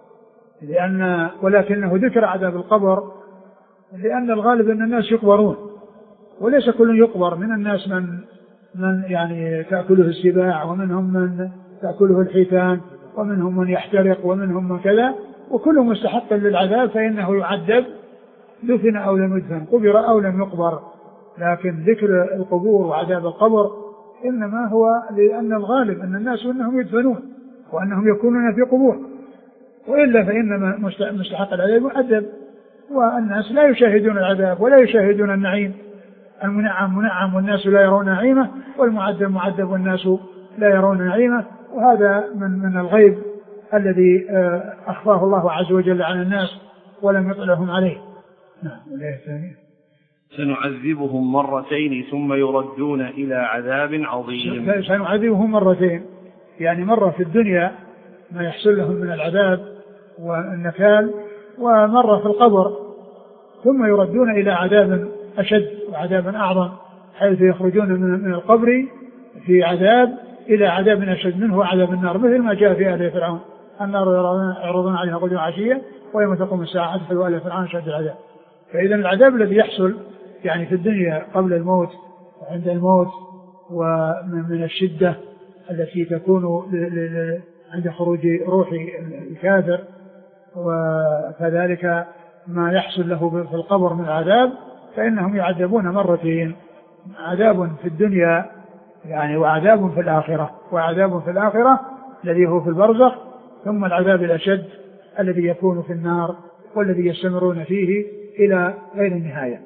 لأن ولكنه ذكر عذاب القبر لأن الغالب أن الناس يقبرون، وليس كل يقبر. من الناس من من يعني تأكله السباع، ومنهم من تأكله الحيتان، ومنهم من يحترق، ومنهم من كذا، وكل مستحق للعذاب فإنه يعذب دفن أو لم يدفن، قبر أو لم يقبر. لكن ذكر القبور وعذاب القبر إنما هو لأن الغالب أن الناس أنهم يدفنون وأنهم يكونون في قبور، وإلا فإنما مستحق العذاب يعذب، والناس لا يشاهدون العذاب ولا يشاهدون النعيم. المنعم منعم والناس لا يرون نعيمه، والمعذب معذب والناس لا يرون نعيمه. وهذا من من الغيب الذي أخفاه الله عز وجل عن الناس ولم يطلعهم عليه. نعم. الآية الثانية: سنعذبهم مرتين ثم يردون إلى عذاب عظيم. سنعذبهم مرتين يعني مرة في الدنيا ما يحصل لهم من العذاب والنكال، ومرة في القبر، ثم يردون إلى عذاب أشد وعذاب أعظم، حيث يخرجون من القبر في عذاب إلى عذاب أشد منه عذاب النار، مثل ما جاء في آل فرعون: النار يعرضون عليها غدوا وعشيا ويوم تقوم الساعة أدخلوا آل فرعون أشد العذاب. فإذا العذاب الذي يحصل يعني في الدنيا قبل الموت وعند الموت ومن الشدة التي تكون عند خروج روح الكافر، وكذلك ما يحصل له في القبر من العذاب، فإنهم يعذبون مرتين: عذاب في الدنيا يعني وعذاب في الآخرة، وعذاب في الآخرة الذي هو في البرزخ، ثم العذاب الأشد الذي يكون في النار والذي يستمرون فيه إلى غير النهاية.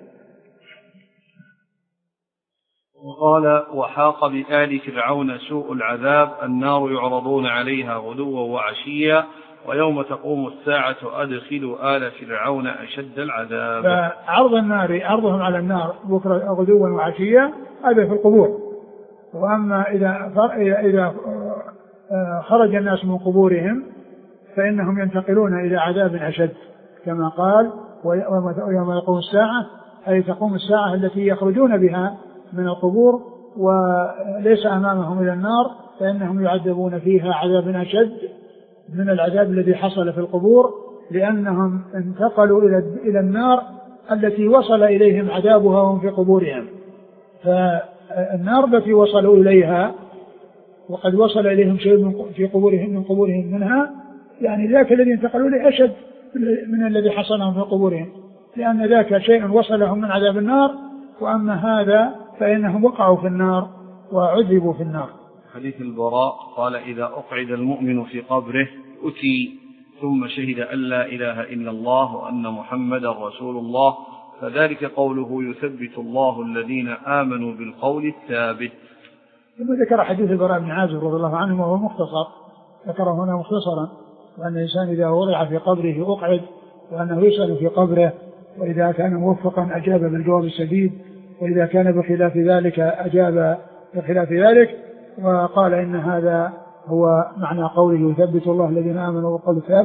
وقال: وحاق بآل فرعون سوء العذاب النار يعرضون عليها غدوا وعشيا ويوم تقوم الساعة أدخلوا آل فرعون أشد العذاب. فعرض النار عرضهم على النار بكرة غدوا وعشيا هذا في القبور. وأما إذا إذا خرج الناس من قبورهم فإنهم ينتقلون إلى عذاب أشد، كما قال: ويوم يقوم الساعة، أي تقوم الساعة التي يخرجون بها من القبور وليس أمامهم إلى النار، فإنهم يعذبون فيها عذاب أشد من العذاب الذي حصل في القبور، لأنهم انتقلوا إلى النار التي وصل إليهم عذابها وهم في قبورهم. فالنار التي وصلوا إليها وقد وصل إليهم شيء في قبورهم من قبورهم منها، يعني ذاك الذي انتقلوا إليه أشد من الذي حصل لهم في قبورهم، لأن ذاك شيء وصلهم من عذاب النار، وأما هذا فإنهم وقعوا في النار وعذبوا في النار. حديث البراء قال: إذا أقعد المؤمن في قبره أتي ثم شهد أن لا إله إلا الله وأن محمدا رسول الله فذلك قوله يثبت الله الذين آمنوا بالقول الثابت. ثم ذكر حديث البراء بن عازب رضي الله عنه وهو مختصر، ذكره هنا مختصرا: وأن الإنسان إذا وضع في قبره أقعد، وأنه يسأل في قبره، وإذا كان موفقا أجاب بالجواب السديد، وإذا كان بخلاف ذلك أجاب بخلاف ذلك. وقال إن هذا هو معنى قوله يثبت الله الذين آمنوا بالقول الثابت،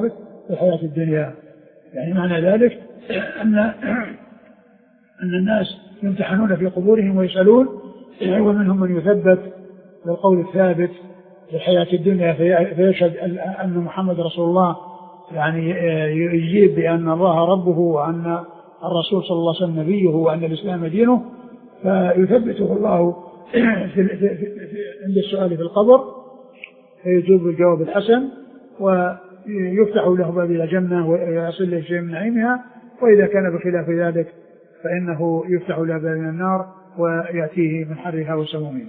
في الحياة الدنيا. يعني معنى ذلك أن أن الناس يمتحنون في قبورهم ويسألون، ومنهم من يثبت بالقول الثابت في الحياة الدنيا فيشهد أن محمد رسول الله، يعني يجيب بأن الله ربه وأن الرسول صلى الله عليه وسلم نبيه وأن الإسلام دينه، فيثبته الله في عند السؤال في القبر فيجوب بالجواب الحسن ويفتح له باب إلى الجنة ويصل له شيء من نعيمها، وإذا كان بخلاف ذلك فإنه يفتح له باب من النار ويأتيه من حرها وسمومها.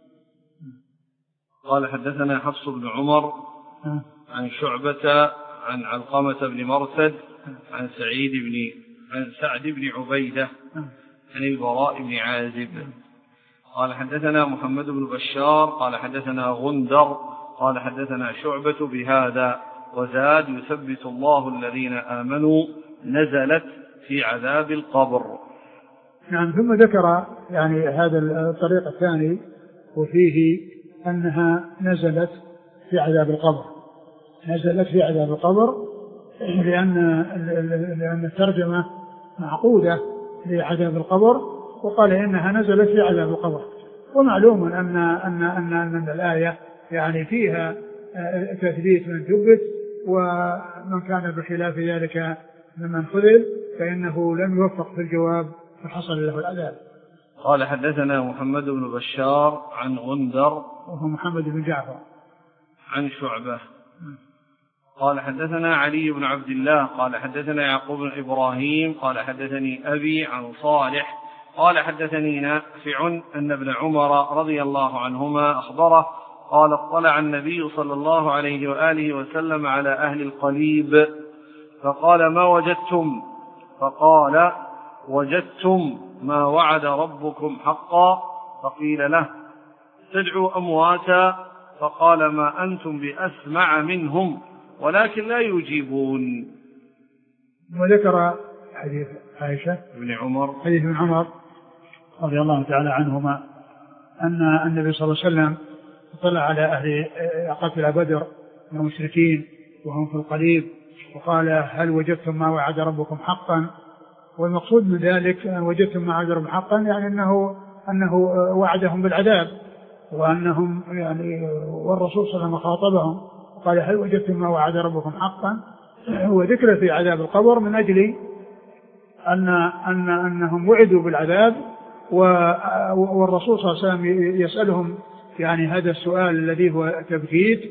قال حدثنا حفص بن عمر عن شعبة عن علقمة بن مرثد عن سعيد بن عن سعد بن عبيدة عن البراء بن عازب قال حدثنا محمد بن بشار قال حدثنا غندر قال حدثنا شعبة بهذا وزاد يثبت الله الذين آمنوا نزلت في عذاب القبر. نعم. ثم ذكر يعني هذا الطريق الثاني وفيه أنها نزلت في عذاب القبر، نزلت في عذاب القبر لأن لأن الترجمة معقودة لعذاب القبر، وقال إنها نزلت في عذاب القبر. ومعلوم أن أن أن أن الآية يعني فيها تثبيت من ثبت، ومن كان بخلاف ذلك ممن خذل فإنه لم يوفق في الجواب فحصل له العذاب. قال حدثنا محمد بن بشار عن غندر وهو محمد بن جعفر عن شعبة قال حدثنا علي بن عبد الله قال حدثنا يعقوب بن إبراهيم قال حدثني أبي عن صالح قال حدثني نافع أن ابن عمر رضي الله عنهما أخبره قال اطلع النبي صلى الله عليه وآله وسلم على أهل القليب فقال ما وجدتم؟ فقال وجدتم ما وعد ربكم حقا. فقيل له تدعوا أمواتا؟ فقال ما أنتم بأسمع منهم ولكن لا يجيبون. وذكر حديث عائشة ابن عمر حديث ابن عمر رضي الله تعالى عنهما أن النبي صلى الله عليه وسلم اطلع على أهل قتل بدر من المشركين وهم في القليب وقال هل وجدتم ما وعد ربكم حقا؟ والمقصود من ذلك وجدتم ما وعد ربكم حقا يعني أنه أنه وعدهم بالعذاب، وأنهم يعني والرسول صلى الله عليه وسلم خاطبهم قال هل وجدتم ما وعد ربكم حقا؟ هو ذكر في عذاب القبر من أجل أن أن أنهم وعدوا بالعذاب، والرسول صلى الله عليه وسلم يسألهم يعني هذا السؤال الذي هو تبكيت،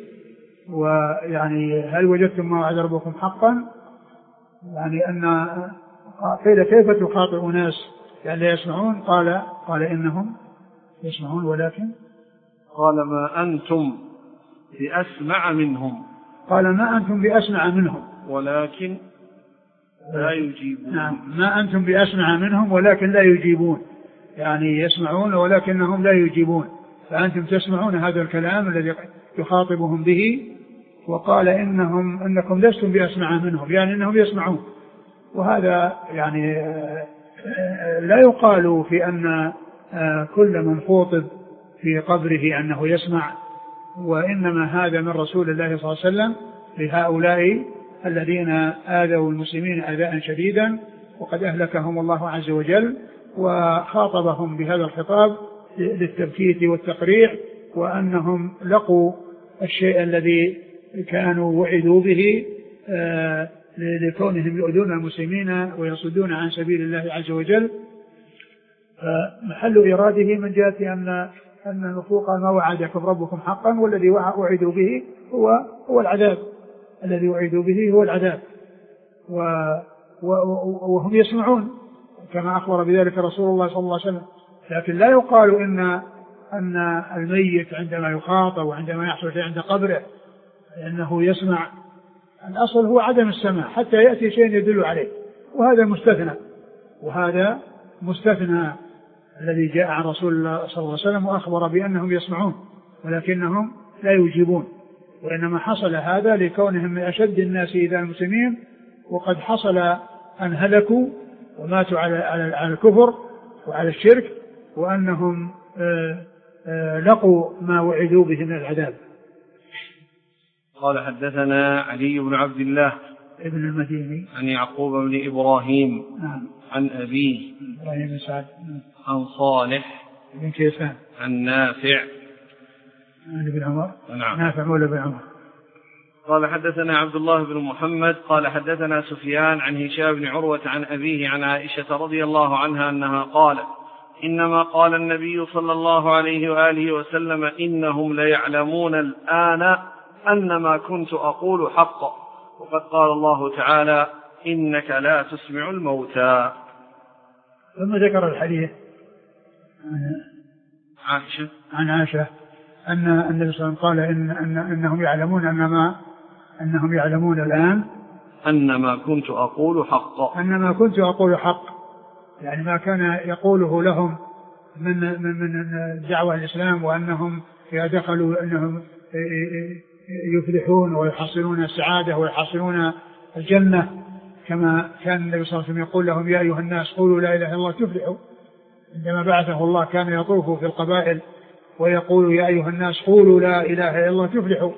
ويعني هل وجدتم ما وعد ربكم حقا؟ يعني أن قيل كيف تخاطب ناس يعني لا يسمعون؟ قال قال إنهم يسمعون ولكن قال ما أنتم بأسمع منهم قال ما أنتم بأسمع منهم ولكن لا يجيبون. نعم ما أنتم بأسمع منهم ولكن لا يجيبون، يعني يسمعون ولكنهم لا يجيبون، فأنتم تسمعون هذا الكلام الذي يخاطبهم به. وقال إنهم إنكم لستم بأسمع منهم يعني إنهم يسمعون، وهذا يعني لا يقال في أن كل من خوطب في قبره أنه يسمع، وإنما هذا من رسول الله صلى الله عليه وسلم لهؤلاء الذين آذوا المسلمين آذاء شديدا وقد أهلكهم الله عز وجل، وخاطبهم بهذا الخطاب للتبكيت والتقريع، وأنهم لقوا الشيء الذي كانوا وعدوا به آه لكونهم يؤذون المسلمين ويصدون عن سبيل الله عز وجل. فمحل إراده من جهة أن أن النفوق ما وعدكم ربكم حقا، والذي وعدوا به هو هو العذاب، الذي وعدوا به هو العذاب، وهم يسمعون كما أخبر بذلك رسول الله صلى الله عليه وسلم. لكن لا يقال إن أن الميت عندما يخاطب وعندما يحصل شيء عند قبره أنه يسمع، الأصل هو عدم السماع حتى يأتي شيء يدل عليه، وهذا مستثنى وهذا مستثنى الذي جاء عن رسول الله صلى الله عليه وسلم وأخبر بأنهم يسمعون ولكنهم لا يجيبون، وإنما حصل هذا لكونهم من أشد الناس إيذاء المسلمين، وقد حصل أن هلكوا وماتوا على على الكفر وعلى الشرك، وأنهم آآ آآ لقوا ما وعدوا به من العذاب. قال حدثنا علي بن عبد الله ابن المديني عن يعقوب بن إبراهيم نعم عن أبيه إبراهيم بن سعد عن صالح بن كيسان عن نافع عن ابن عمر نعم. نافع مولى بن عمر. قال حدثنا عبد الله بن محمد قال حدثنا سفيان عن هشام بن عروة عن أبيه عن عائشة رضي الله عنها أنها قالت إنما قال النبي صلى الله عليه وآله وسلم إنهم ليعلمون الآن أن ما كنت أقول حق وقد قال الله تعالى إنك لا تسمع الموتى. ثم ذكر الحديث عائشة عن عائشة أن النبي صلى الله عليه وسلم قال إن أن أنهم يعلمون أن ما أنهم يعلمون الآن أن ما كنت أقول حق أن ما كنت أقول حق، يعني ما كان يقوله لهم من من من دعوة الإسلام وأنهم إذا دخلوا أنهم يفلحون ويحصلون السعادة ويحصلون الجنة، كما كان النبي صلى الله عليه وسلم يقول لهم يا أيها الناس قولوا لا إله إلا الله تفلحوا. عندما بعثه الله كان يطوف في القبائل ويقول يا أيها الناس قولوا لا إله إلا الله تفلحوا،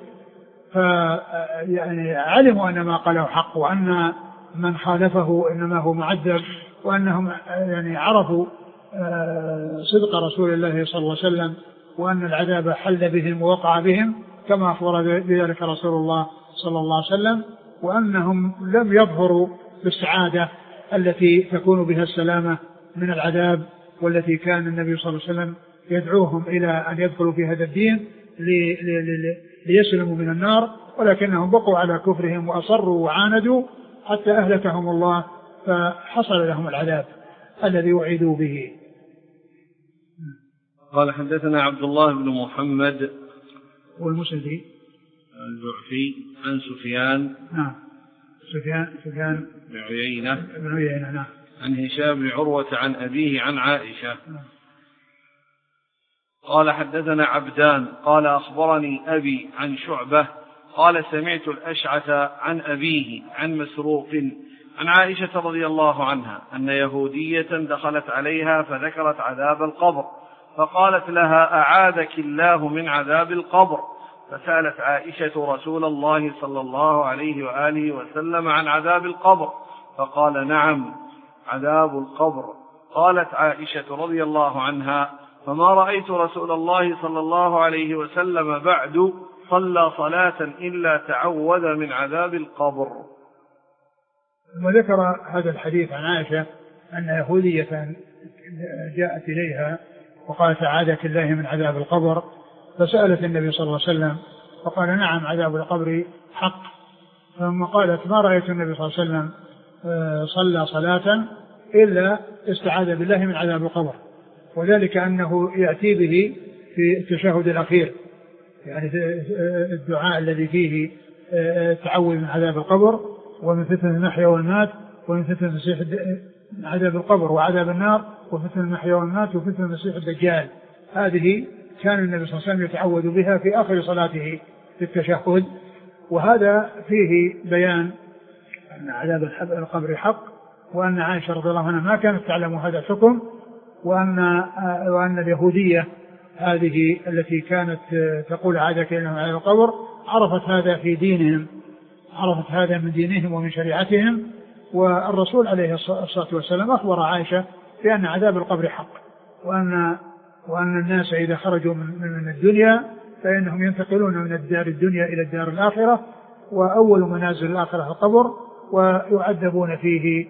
فيعني علموا أن ما قاله حق وأن من خالفه إنما هو معذب، وأنهم يعني عرفوا صدق رسول الله صلى الله عليه وسلم وأن العذاب حل بهم ووقع بهم كما أخبر بذلك رسول الله صلى الله عليه وسلم، وأنهم لم يظهروا بالسعادة التي تكون بها السلامة من العذاب، والتي كان النبي صلى الله عليه وسلم يدعوهم إلى أن يدخلوا في هذا الدين ليسلموا من النار، ولكنهم بقوا على كفرهم وأصروا وعاندوا حتى أهلكهم الله فحصل لهم العذاب الذي وعدوا به. قال حدثنا عبد الله بن محمد والمسندي الجعفي عن سفيان نعم سفيان سفيان بن عيينة بن عيينة نعم عن هشام بن عروة عن أبيه عن عائشة نعم. قال حدثنا عبدان قال أخبرني أبي عن شعبة قال سمعت الأشعث عن أبيه عن مسروق عن عائشة رضي الله عنها أن يهودية دخلت عليها فذكرت عذاب القبر فقالت لها أعاذك الله من عذاب القبر، فسألت عائشة رسول الله صلى الله عليه وآله وسلم عن عذاب القبر فقال نعم عذاب القبر. قالت عائشة رضي الله عنها فما رأيت رسول الله صلى الله عليه وسلم بعد صلى صلاة إلا تعوذ من عذاب القبر. وذكر هذا الحديث عن عائشة أن يهودية جاءت إليها وقالت أعاذك الله من عذاب القبر، فسألت النبي صلى الله عليه وسلم فقال نعم عذاب القبر حق. ثم قالت ما رأيت النبي صلى الله عليه وسلم صلى صلاة إلا استعاذ بالله من عذاب القبر، وذلك أنه يأتي به في التشهد الأخير، يعني الدعاء الذي فيه التعوذ من عذاب القبر ومن فتنة المحيا والمات ومن فتنة المسيح عذاب القبر وعذاب النار وفتنة المحيا والمات وفتنة المسيح الدجال. هذه كان النبي صلى الله عليه وسلم يتعوذ بها في آخر صلاته في التشهد، وهذا فيه بيان أن عذاب القبر حق، وأن عائشة رضي الله عنها ما كانت تعلم هذا الحكم، وأن وأن اليهودية هذه التي كانت تقول عادك إلى عذاب القبر عرفت هذا في دينهم، عرفت هذا من دينهم ومن شريعتهم. والرسول عليه الصلاة والسلام أخبر عائشة بأن عذاب القبر حق، وأن وأن الناس إذا خرجوا من من الدنيا فإنهم ينتقلون من الدار الدنيا إلى الدار الآخرة، وأول منازل الآخرة القبر، ويعذبون فيه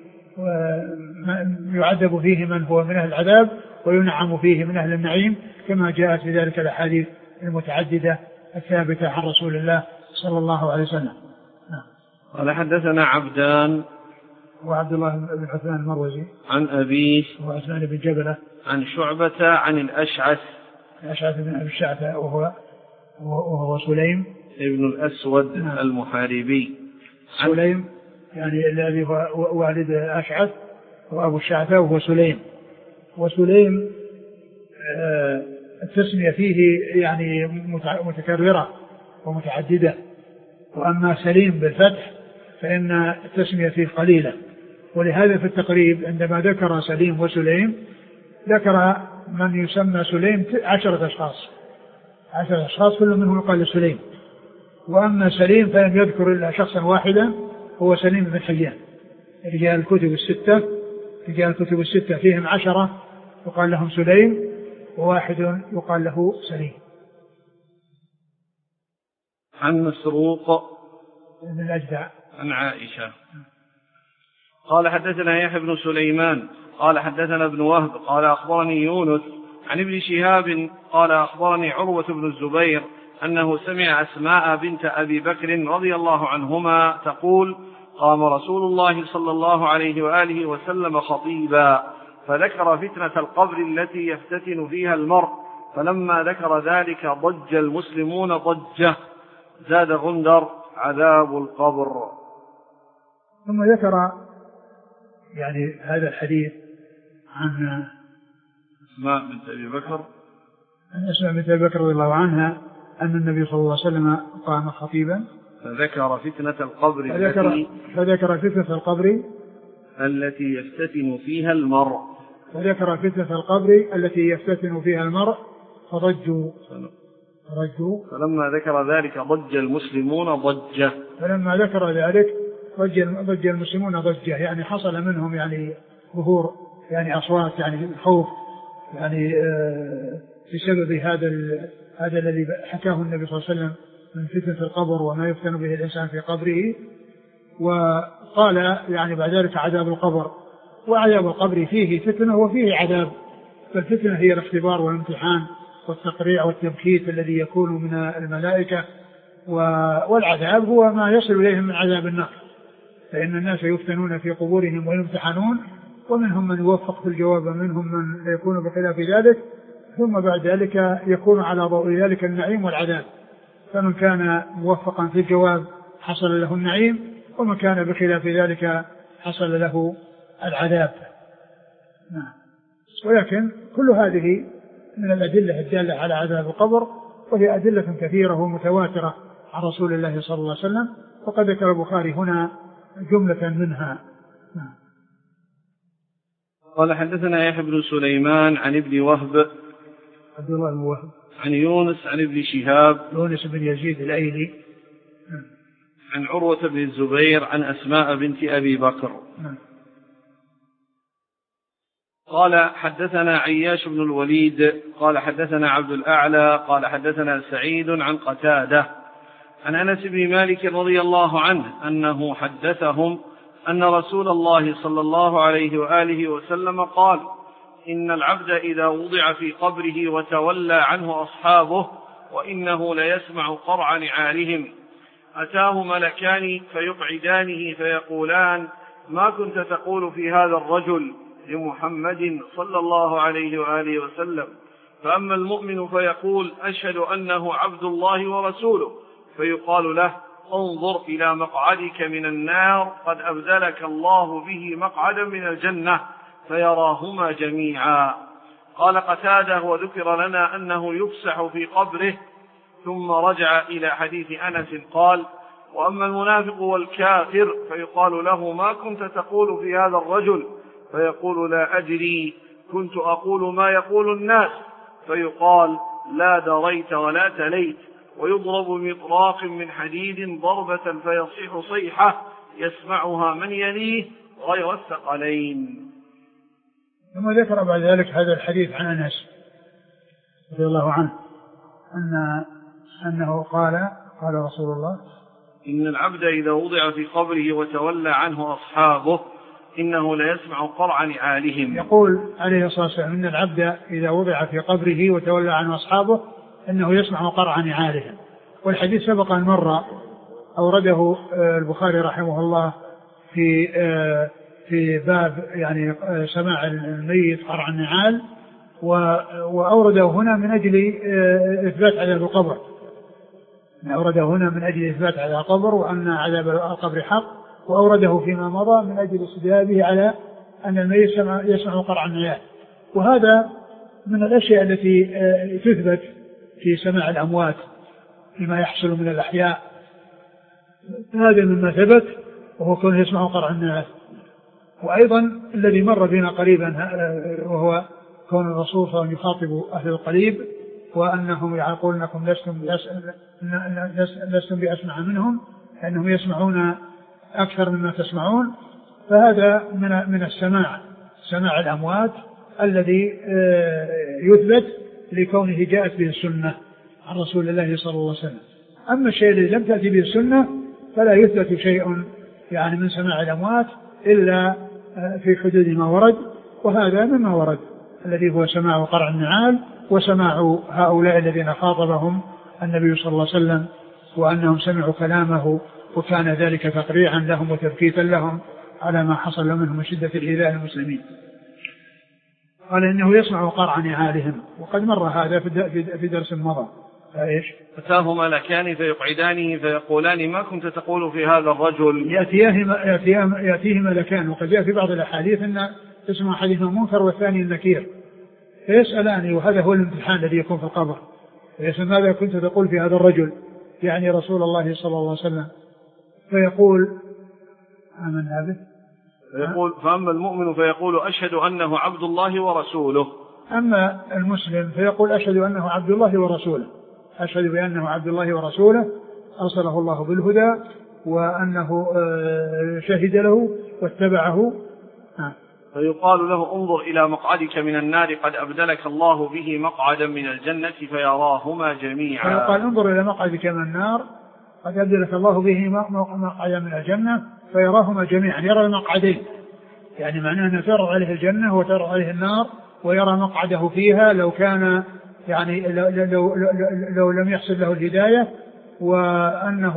ويعذب فيه من هو من أهل العذاب وينعم فيه من أهل النعيم، كما جاءت في ذلك الأحاديث المتعددة الثابتة عن رسول الله صلى الله عليه وسلم. قال حدثنا عبدان وعبد الله بن حسان المروزي عن أبيه وعثمان بن جبلة عن شعبة عن الأشعث الأشعث بن أبي الشعثة وهو وهو سليم ابن الأسود نعم. المحاربي سليم يعني الذي هو والد أشعث وأبو الشعثة وهو سليم. وسليم آه التسمية فيه يعني متكررة ومتعددة، وأما سليم بالفتح فإن التسمية فيه قليلة، ولهذا في التقريب عندما ذكر سليم وسليم ذكر من يسمى سليم عشرة أشخاص عشرة أشخاص كل منهم يقال سليم، وأما سليم فلم يذكر إلا شخصا واحدا هو سليم بن حيان. رجال الكتب الستة رجال الكتب الستة فيهم عشرة يقال لهم سليم، وواحد يقال له سليم. عن مسروق من الأجدع عن عائشة قال حدثنا يحيى بن سليمان قال حدثنا ابن وهب قال أخبرني يونس عن ابن شهاب قال أخبرني عروة بن الزبير أنه سمع أسماء بنت أبي بكر رضي الله عنهما تقول قام رسول الله صلى الله عليه وآله وسلم خطيبا فذكر فتنة القبر التي يفتتن فيها المرء، فلما ذكر ذلك ضج المسلمون ضجة. زاد غندر عذاب القبر. ثم ذكر يعني هذا الحديث عن أسماء بنت أبي بكر عن أسماء بنت أبي بكر رضي الله عنها أن النبي صلى الله عليه وسلم قام خطيبا فذكر فتنة القبر فذكر, التي فذكر فتنة القبر التي يفتتن فيها المرء فذكر فتنة القبر التي يفتتن فيها المرء فضجوا فضجوا فلما ذكر ذلك ضج المسلمون ضجة فلما ذكر ذلك ضج ضج المسلمون ضجة، يعني حصل منهم يعني ظهور يعني أصوات يعني خوف يعني آه بسبب هذا هذا الذي حكاه النبي صلى الله عليه وسلم من فتنة القبر وما يفتن به الإنسان في قبره. وقال يعني بعد ذلك عذاب القبر، وعذاب القبر فيه فتنة وفيه عذاب، فالفتنة هي الاختبار والامتحان والتقريع والتبكيت الذي يكون من الملائكة، والعذاب هو ما يصل إليهم من عذاب النار، فإن الناس يفتنون في قبورهم ويمتحنون، ومنهم من يوفق في الجواب ومنهم من يكون بخلاف ذلك، ثم بعد ذلك يكون على ضوء ذلك النعيم والعذاب، فمن كان موفقا في الجواب حصل له النعيم، ومن كان بخلاف ذلك حصل له العذاب. ولكن كل هذه من الأدلة الدالة على عذاب القبر، وهي أدلة كثيرة ومتواترة عن رسول الله صلى الله عليه وسلم، وقد ذكر البخاري هنا جملة منها. قال حدثنا يحيى بن سليمان عن ابن وهب عبد الله بن وهب عن يونس عن ابن شهاب يونس بن يزيد الأيلي عن عروة بن الزبير عن أسماء بنت أبي بكر قال حدثنا عياش بن الوليد قال حدثنا عبد الأعلى قال حدثنا سعيد عن قتادة عن أنس بن مالك رضي الله عنه أنه حدثهم أن رسول الله صلى الله عليه وآله وسلم قال إن العبد إذا وضع في قبره وتولى عنه أصحابه وإنه ليسمع قرع نعالهم أتاه ملكان فيقعدانه فيقولان ما كنت تقول في هذا الرجل لمحمد صلى الله عليه وآله وسلم؟ فأما المؤمن فيقول أشهد أنه عبد الله ورسوله، فيقال له انظر إلى مقعدك من النار قد أبدلك الله به مقعدا من الجنة، فيراهما جميعا. قال قتادة وذكر لنا أنه يفسح في قبره، ثم رجع إلى حديث أنس قال وأما المنافق والكافر فيقال له ما كنت تقول في هذا الرجل؟ فيقول لا أدري، كنت أقول ما يقول الناس. فيقال لا دريت ولا تليت، ويضرب بمطراق من حديد ضربة فيصيح صيحة يسمعها من يليه غير الثقلين. ثم ذكر بعد ذلك هذا الحديث عن أنس رضي الله عنه أن أنه قال قال رسول الله إن العبد إذا وضع في قبره وتولى عنه أصحابه إنه ليسمع قرع نعالهم. يقول عليه الصلاة والسلام إن العبد إذا وضع في قبره وتولى عنه أصحابه إنه يسمع قرع نعالهم. والحديث سبق أن مر أورده البخاري رحمه الله في في باب يعني سماع الميت قرع النعال، وأورده هنا من أجل إثبات عذاب القبر أورده هنا من أجل إثبات عذاب القبر وأن عذاب القبر حق، وأورده فيما مضى من أجل استدلالته على أن الميت يسمع قرع النعال. وهذا من الأشياء التي تثبت في سماع الأموات فيما يحصل من الأحياء، هذا مما ثبت وهو كونه يسمع قرع النعال. وأيضا الذي مر بنا قريبا وهو كون الرسول صلى الله عليه وسلم يخاطب أهل القليب وأنهم يقول أنكم لستم لستم بأسمع منهم، لأنهم يسمعون أكثر مما تسمعون، فهذا من من السماع، سماع الأموات الذي يثبت لكونه جاءت به السنة عن رسول الله صلى الله عليه وسلم. أما الشيء الذي لم تأتي به السنة فلا يثبت شيء يعني من سماع الأموات إلا في حدود ما ورد، وهذا مما ورد الذي هو سماع قرع النعال وسماع هؤلاء الذين خاطبهم النبي صلى الله عليه وسلم وأنهم سمعوا كلامه وكان ذلك تقريعا لهم وتبكيتا لهم على ما حصل منهم من شدة الإيذاء المسلمين. قال إنه يسمع قرع نعالهم، وقد مر هذا في درس مضى. فإيش؟ أتاه ملكان فيقعدانه فيقولان ما كنت تقول في هذا الرجل؟ يأتيه ملكان، وقد جاء في بعض الأحاديث أن اسمه أحدهما منكر والثاني النكير، فيسألاني، وهذا هو الامتحان الذي يكون في القبر، فيسأل ماذا كنت تقول في هذا الرجل، يعني رسول الله صلى الله عليه وسلم، فيقول آمنا به. فيقول فأما المؤمن فيقول أشهد أنه عبد الله ورسوله. أما المسلم فيقول أشهد أنه عبد الله ورسوله، أشهد بأنه عبد الله ورسوله أرسله الله بالهدى وأنه شهد له واتبعه. فيقال له انظر إلى مقعدك من النار قد أبدلك الله به مقعدا من الجنة فيراهما جميعا. فيقال انظر إلى مقعدك من النار قد أبدلك الله به مقعدا من الجنة فيراهما جميعا، يرى المقعدين، يعني معناه أنه ترى عليه الجنة وترى عليه النار ويرى مقعده فيها لو كان يعني لو, لو, لو, لو لم يحصل له الهداية، وأنه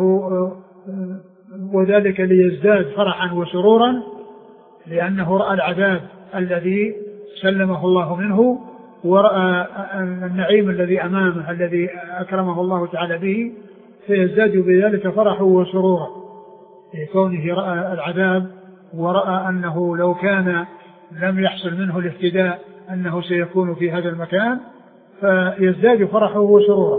وذلك ليزداد فرحا وسرورا لأنه رأى العذاب الذي سلمه الله منه ورأى النعيم الذي أمامه الذي أكرمه الله تعالى به، فيزداد بذلك فرحه وسرورا لكونه رأى العذاب ورأى أنه لو كان لم يحصل منه الاهتداء أنه سيكون في هذا المكان، فيزداد فرحه وسرورا.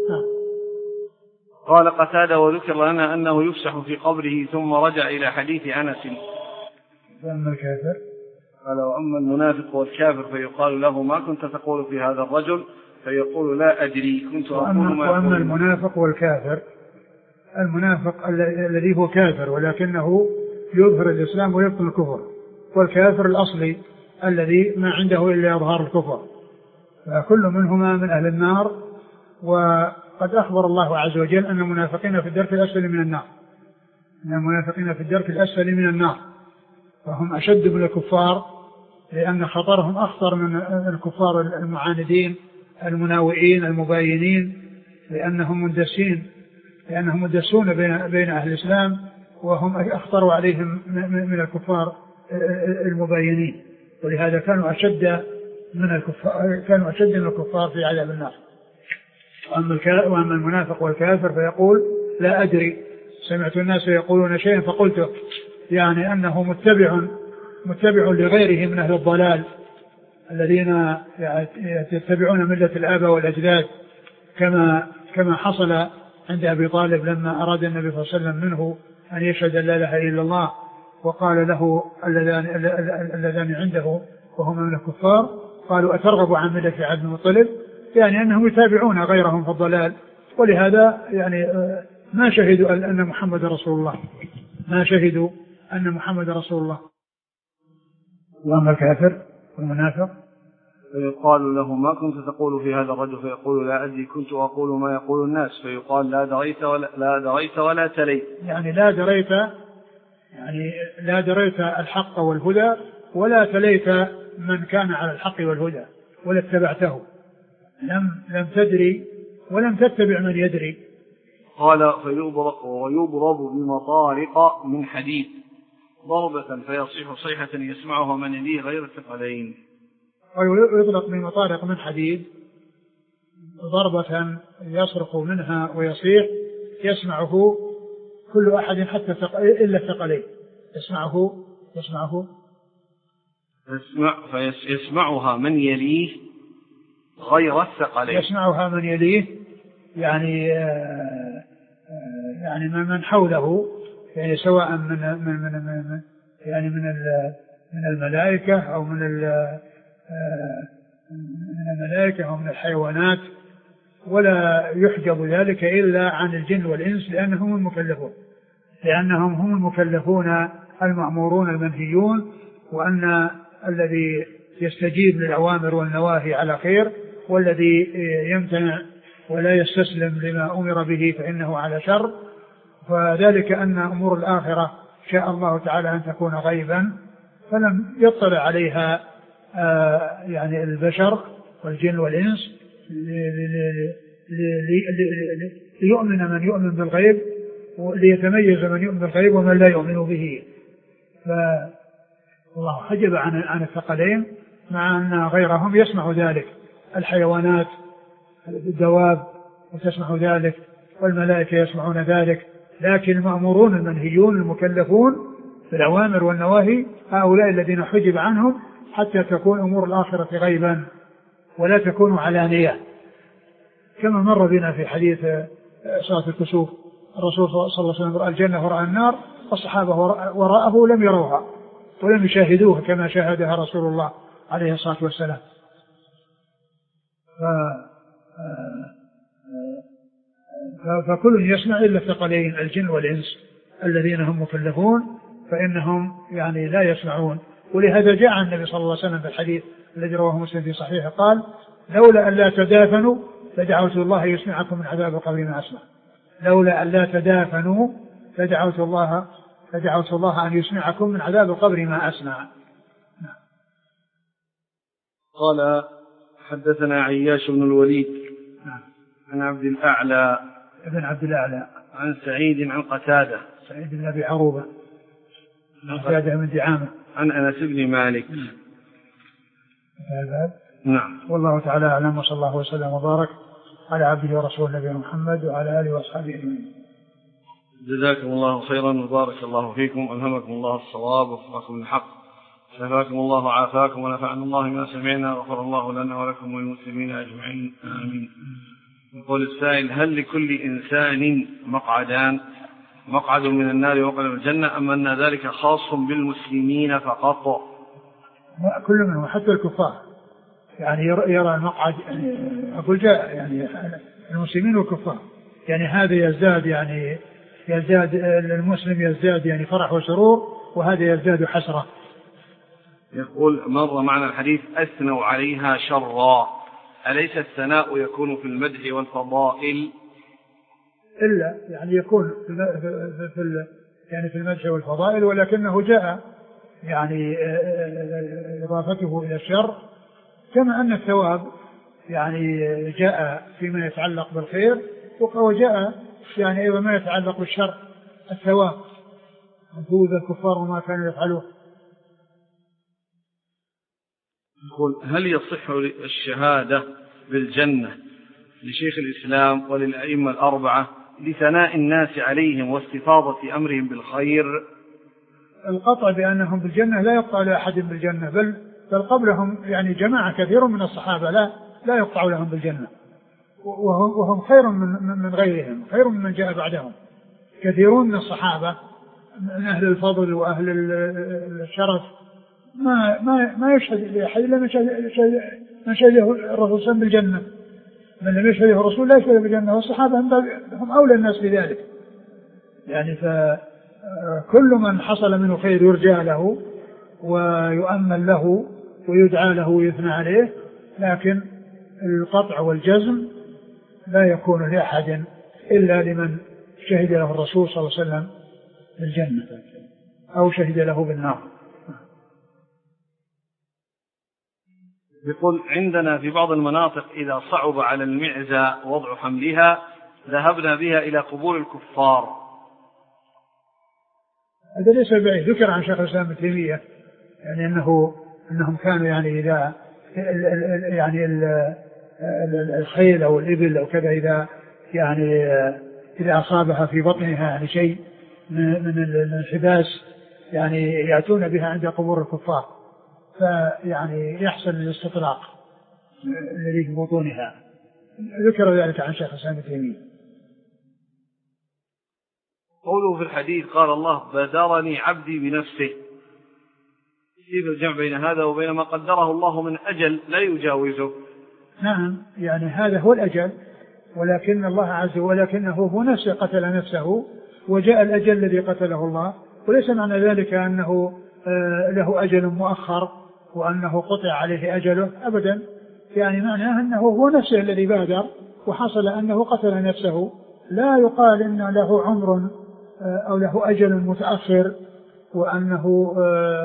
قال قتادة وذكر لنا أنه يفسح في قبره ثم رجع إلى حديث أنس. وأما الكافر قال وأما المنافق والكافر فيقال له ما كنت تقول في هذا الرجل فيقول لا أدري كنت أقول ما يقول. وأما المنافق والكافر، المنافق الذي هو كافر ولكنه يظهر الإسلام ويبطن الكفر، والكافر الأصلي الذي ما عنده إلا إظهار الكفر، فكل منهما من أهل النار. وقد أخبر الله عز وجل أن المنافقين في الدرك الأسفل من النار، أن المنافقين في الدرك الأسفل من النار، فهم أشد من الكفار لأن خطرهم أخطر من الكفار المعاندين المناوئين المباينين، لأنهم مندسين لأنهم مندسون بين بين أهل الإسلام، وهم أخطر عليهم من الكفار المباينين، ولهذا كانوا أشد من الكفار كانوا أشد من الكفار في عذاب النار. وأما المنافق والكافر فيقول لا أدري، سمعت الناس يقولون شيئا فقلته، يعني أنه متبع متبع لغيره من أهل الضلال الذين يتبعون ملة الآباء والأجداد، كما كما حصل عند أبي طالب لما أراد النبي صلى الله عليه وسلم منه أن يشهد لا إله إلا الله، وقال له اللذان عنده وهما من الكفار قالوا أترغب عن ملة عبد المطلب، يعني أنهم يتابعون غيرهم في الضلال، ولهذا يعني ما شهدوا أن محمد رسول الله ما شهدوا أن محمد رسول الله. وأما الكافر والمنافق فيقال له ما كنت تقول في هذا الرجل فيقول لا أدري كنت أقول ما يقول الناس، فيقال لا دريت ولا, لا دريت ولا تليت، يعني لا دريت يعني لا دريت الحق والهدى ولا تليت من كان على الحق والهدى ولا اتبعته، لم لم تدري ولم تتبع من يدري. قال فيضرب ويضرب بمطارق من حديد ضربة فيصيح صيحة يسمعها من يليه غير الثقلين. ويطلق بمطارق من حديد ضربة يصرخ منها ويصيح يسمعه كل أحد حتى إلا الثقلين، يسمعه يسمعه يسمع فيسمعها من يليه غير الثقلين، يسمعها من يليه يعني يعني من حوله، يعني سواء من من من, من يعني من من الملائكة أو من من الملائكة أو من الحيوانات، ولا يحجب ذلك إلا عن الجن والإنس لأنهم المكلفون، لأنهم هم المكلفون المأمورون المنهيون، وأن الذي يستجيب للأوامر والنواهي على خير، والذي يمتنع ولا يستسلم لما أمر به فإنه على شر. فذلك أن أمور الآخرة شاء الله تعالى أن تكون غيبا فلم يطلع عليها آه يعني البشر والجن والإنس ليؤمن من يؤمن بالغيب، وليتميز من يؤمن بالغيب ومن لا يؤمن به. فالله حجب عن عن الثقلين، مع أن غيرهم يسمع ذلك، الحيوانات الدواب وتسمع ذلك، والملائكة يسمعون ذلك، لكن المأمورون المنهيون المكلفون بالأوامر والنواهي هؤلاء الذين حجب عنهم حتى تكون أمور الآخرة غيبا ولا تكون علانية، كما مر بنا في حديث صلاة الكسوف، الرسول صلى الله عليه وسلم رأى الجنة ورأى النار، والصحابة وراءه لم يروها ولم يشاهدوها كما شاهدها رسول الله عليه الصلاة والسلام. ف... فكل يسمع إلا الثقلين الجن والإنس الذين هم مكلفون، فإنهم يعني لا يسمعون. ولهذا جاء عن النبي صلى الله عليه وسلم في الحديث الذي رواه مسلم في صحيحه قال: لولا أن لا تدافنوا لدعوت الله يسمعكم من عذاب القبر ما أسمع. لولا أن لا تدافنوا لدعوت الله لدعوت الله أن يسمعكم من عذاب القبر ما أسمع. قال: حدثنا عياش بن الوليد عن عبد الأعلى ابن عبد الأعلى عن سعيد عن قتادة سعيد بن أبي عروبة عن قتادة من دعامة عن أنس بن مالك. نعم. والله تعالى أعلم، وصلى الله وسلم وبارك على عبده ورسوله نبينا محمد وعلى آله وأصحابه أجمعين. جزاكم الله خيرا وبارك الله فيكم، ألهمكم الله الصواب ووفقكم للحق، شفاكم الله وعافاكم، ونفعنا الله ما سمعنا، وغفر الله لنا ولكم وللمسلمين أجمعين، آمين. يقول السائل: هل لكل إنسان مقعدان، مقعد من النار ومقعد من الجنة، أم أن ذلك خاص بالمسلمين فقط؟ كل منهم حتى الكفار يعني يرى المقعد، أقول جاء يعني المسلمين والكفار، يعني هذا يزداد يعني يزداد المسلم يزداد يعني فرح وسرور، وهذا يزداد حسرة. يقول: مر معنا الحديث أثنوا عليها شرا، أليس الثناء يكون في المدح والفضائل؟ إلا يعني يكون في في يعني في المدح والفضائل، ولكنه جاء يعني إضافته إلى الشر، كما أن الثواب يعني جاء فيما يتعلق بالخير، وجاء يعني أيضا ما يتعلق بالشر الثواب فوز الكفار وما كانوا يفعلون. يقول: هل يصح الشهادة بالجنة لشيخ الإسلام وللأئمة الأربعة لثناء الناس عليهم واستفاضة أمرهم بالخير؟ القطع بأنهم بالجنة لا يقطع لأحد بالجنة، بل بل قبلهم يعني جماعة كثير من الصحابة لا لا يقطع لهم بالجنة، وهم خير من من غيرهم، خير من من جاء بعدهم. كثيرون من الصحابة من أهل الفضل وأهل الشرف ما ما ما يشهد لأحد إلا من شهده الرسول صلى بالجنة، من لم يشهده الرسول لا يشهد بالجنة، والصحابة هم أولى الناس بذلك. يعني فكل من حصل منه خير يرجى له ويؤمل له ويدعى له ويثنى عليه، لكن القطع والجزم لا يكون لأحد إلا لمن شهد له الرسول صلى الله عليه وسلم بالجنة أو شهد له بالنار. يقول: عندنا في بعض المناطق إذا صعب على المعزة وضع حملها ذهبنا بها إلى قبور الكفار. هذا ليس بعيد، ذكر عن شيخ الإسلام ابن تيمية يعني أنه أنهم كانوا يعني إذا يعني الخيل أو الإبل أو كذا إذا يعني إذا أصابها في بطنها يعني شيء من الحباس يعني يأتون بها عند قبور الكفار، فيعني يحصل الاستطلاق الذي في بطونها. ذكر ذلك عن شيخ الإسلام ابن تيمية. قوله في الحديث: قال الله: بادرني عبدي بنفسه، كيف الجمع بين هذا وبين ما قدره الله من أجل لا يجاوزه؟ نعم، يعني هذا هو الأجل، ولكن الله عز وجل ولكنه هو نفسه قتل نفسه وجاء الأجل الذي قتله الله، وليس معنى ذلك أنه له أجل مؤخر وأنه قطع عليه أجله أبدا، يعني معناه أنه هو نفسه الذي بادر وحصل أنه قتل نفسه، لا يقال إن له عمر أو له أجل متأخر وأنه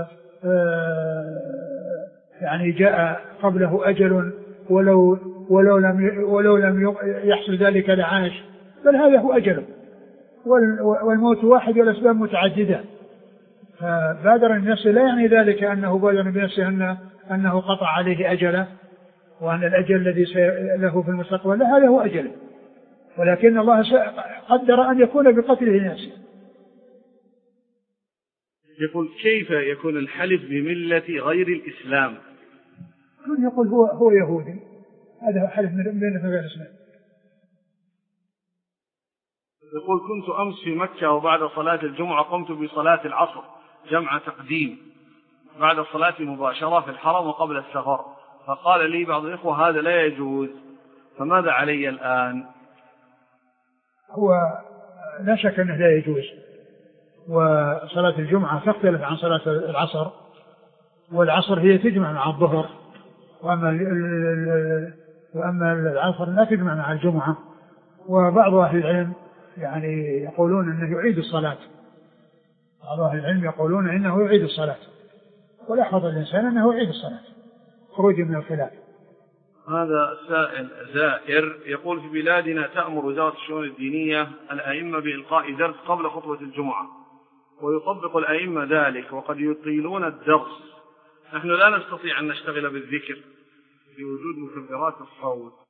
يعني جاء قبله أجل ولو ولو لم ولو لم يحصل ذلك لعاش، بل هذا هو أجله، والموت واحد والأسباب متعددة. فبادر النفس لا يعني ذلك أنه بادر بنفسه أنه, أنه قطع عليه أجله وأن الأجل الذي له في المستقبل، لا، هذا هو أجله، ولكن الله قدر أن يكون بقتله نفسه. يقول كيف يكون الحلف بملة غير الإسلام؟ من يقول هو هو يهودي، هذا حلف بملة غير الإسلام. يقول كنت أمس في مكة وبعد صلاة الجمعة قمت بصلاة العصر جمع تقديم بعد الصلاة مباشرة في الحرم وقبل السفر، فقال لي بعض الإخوة هذا لا يجوز، فماذا علي الآن؟ هو لا شك أنه لا يجوز، وصلاة الجمعة تختلف عن صلاة العصر، والعصر هي تجمع مع الظهر، وأما وأما العصر لا تجمع مع الجمعة. وبعض أهل العلم يعني يقولون أنه يعيد الصلاة، بعض أهل العلم يقولون إنه يعيد الصلاة، ولاحظ الإنسان أنه يعيد الصلاة خروجا من الخلاف. هذا سائل زائر يقول في بلادنا تأمر وزارة الشؤون الدينية الأئمة بإلقاء درس قبل خطبة الجمعة، ويطبق الأئمة ذلك وقد يطيلون الدرس، نحن لا نستطيع أن نشتغل بالذكر لوجود مكبرات الصوت،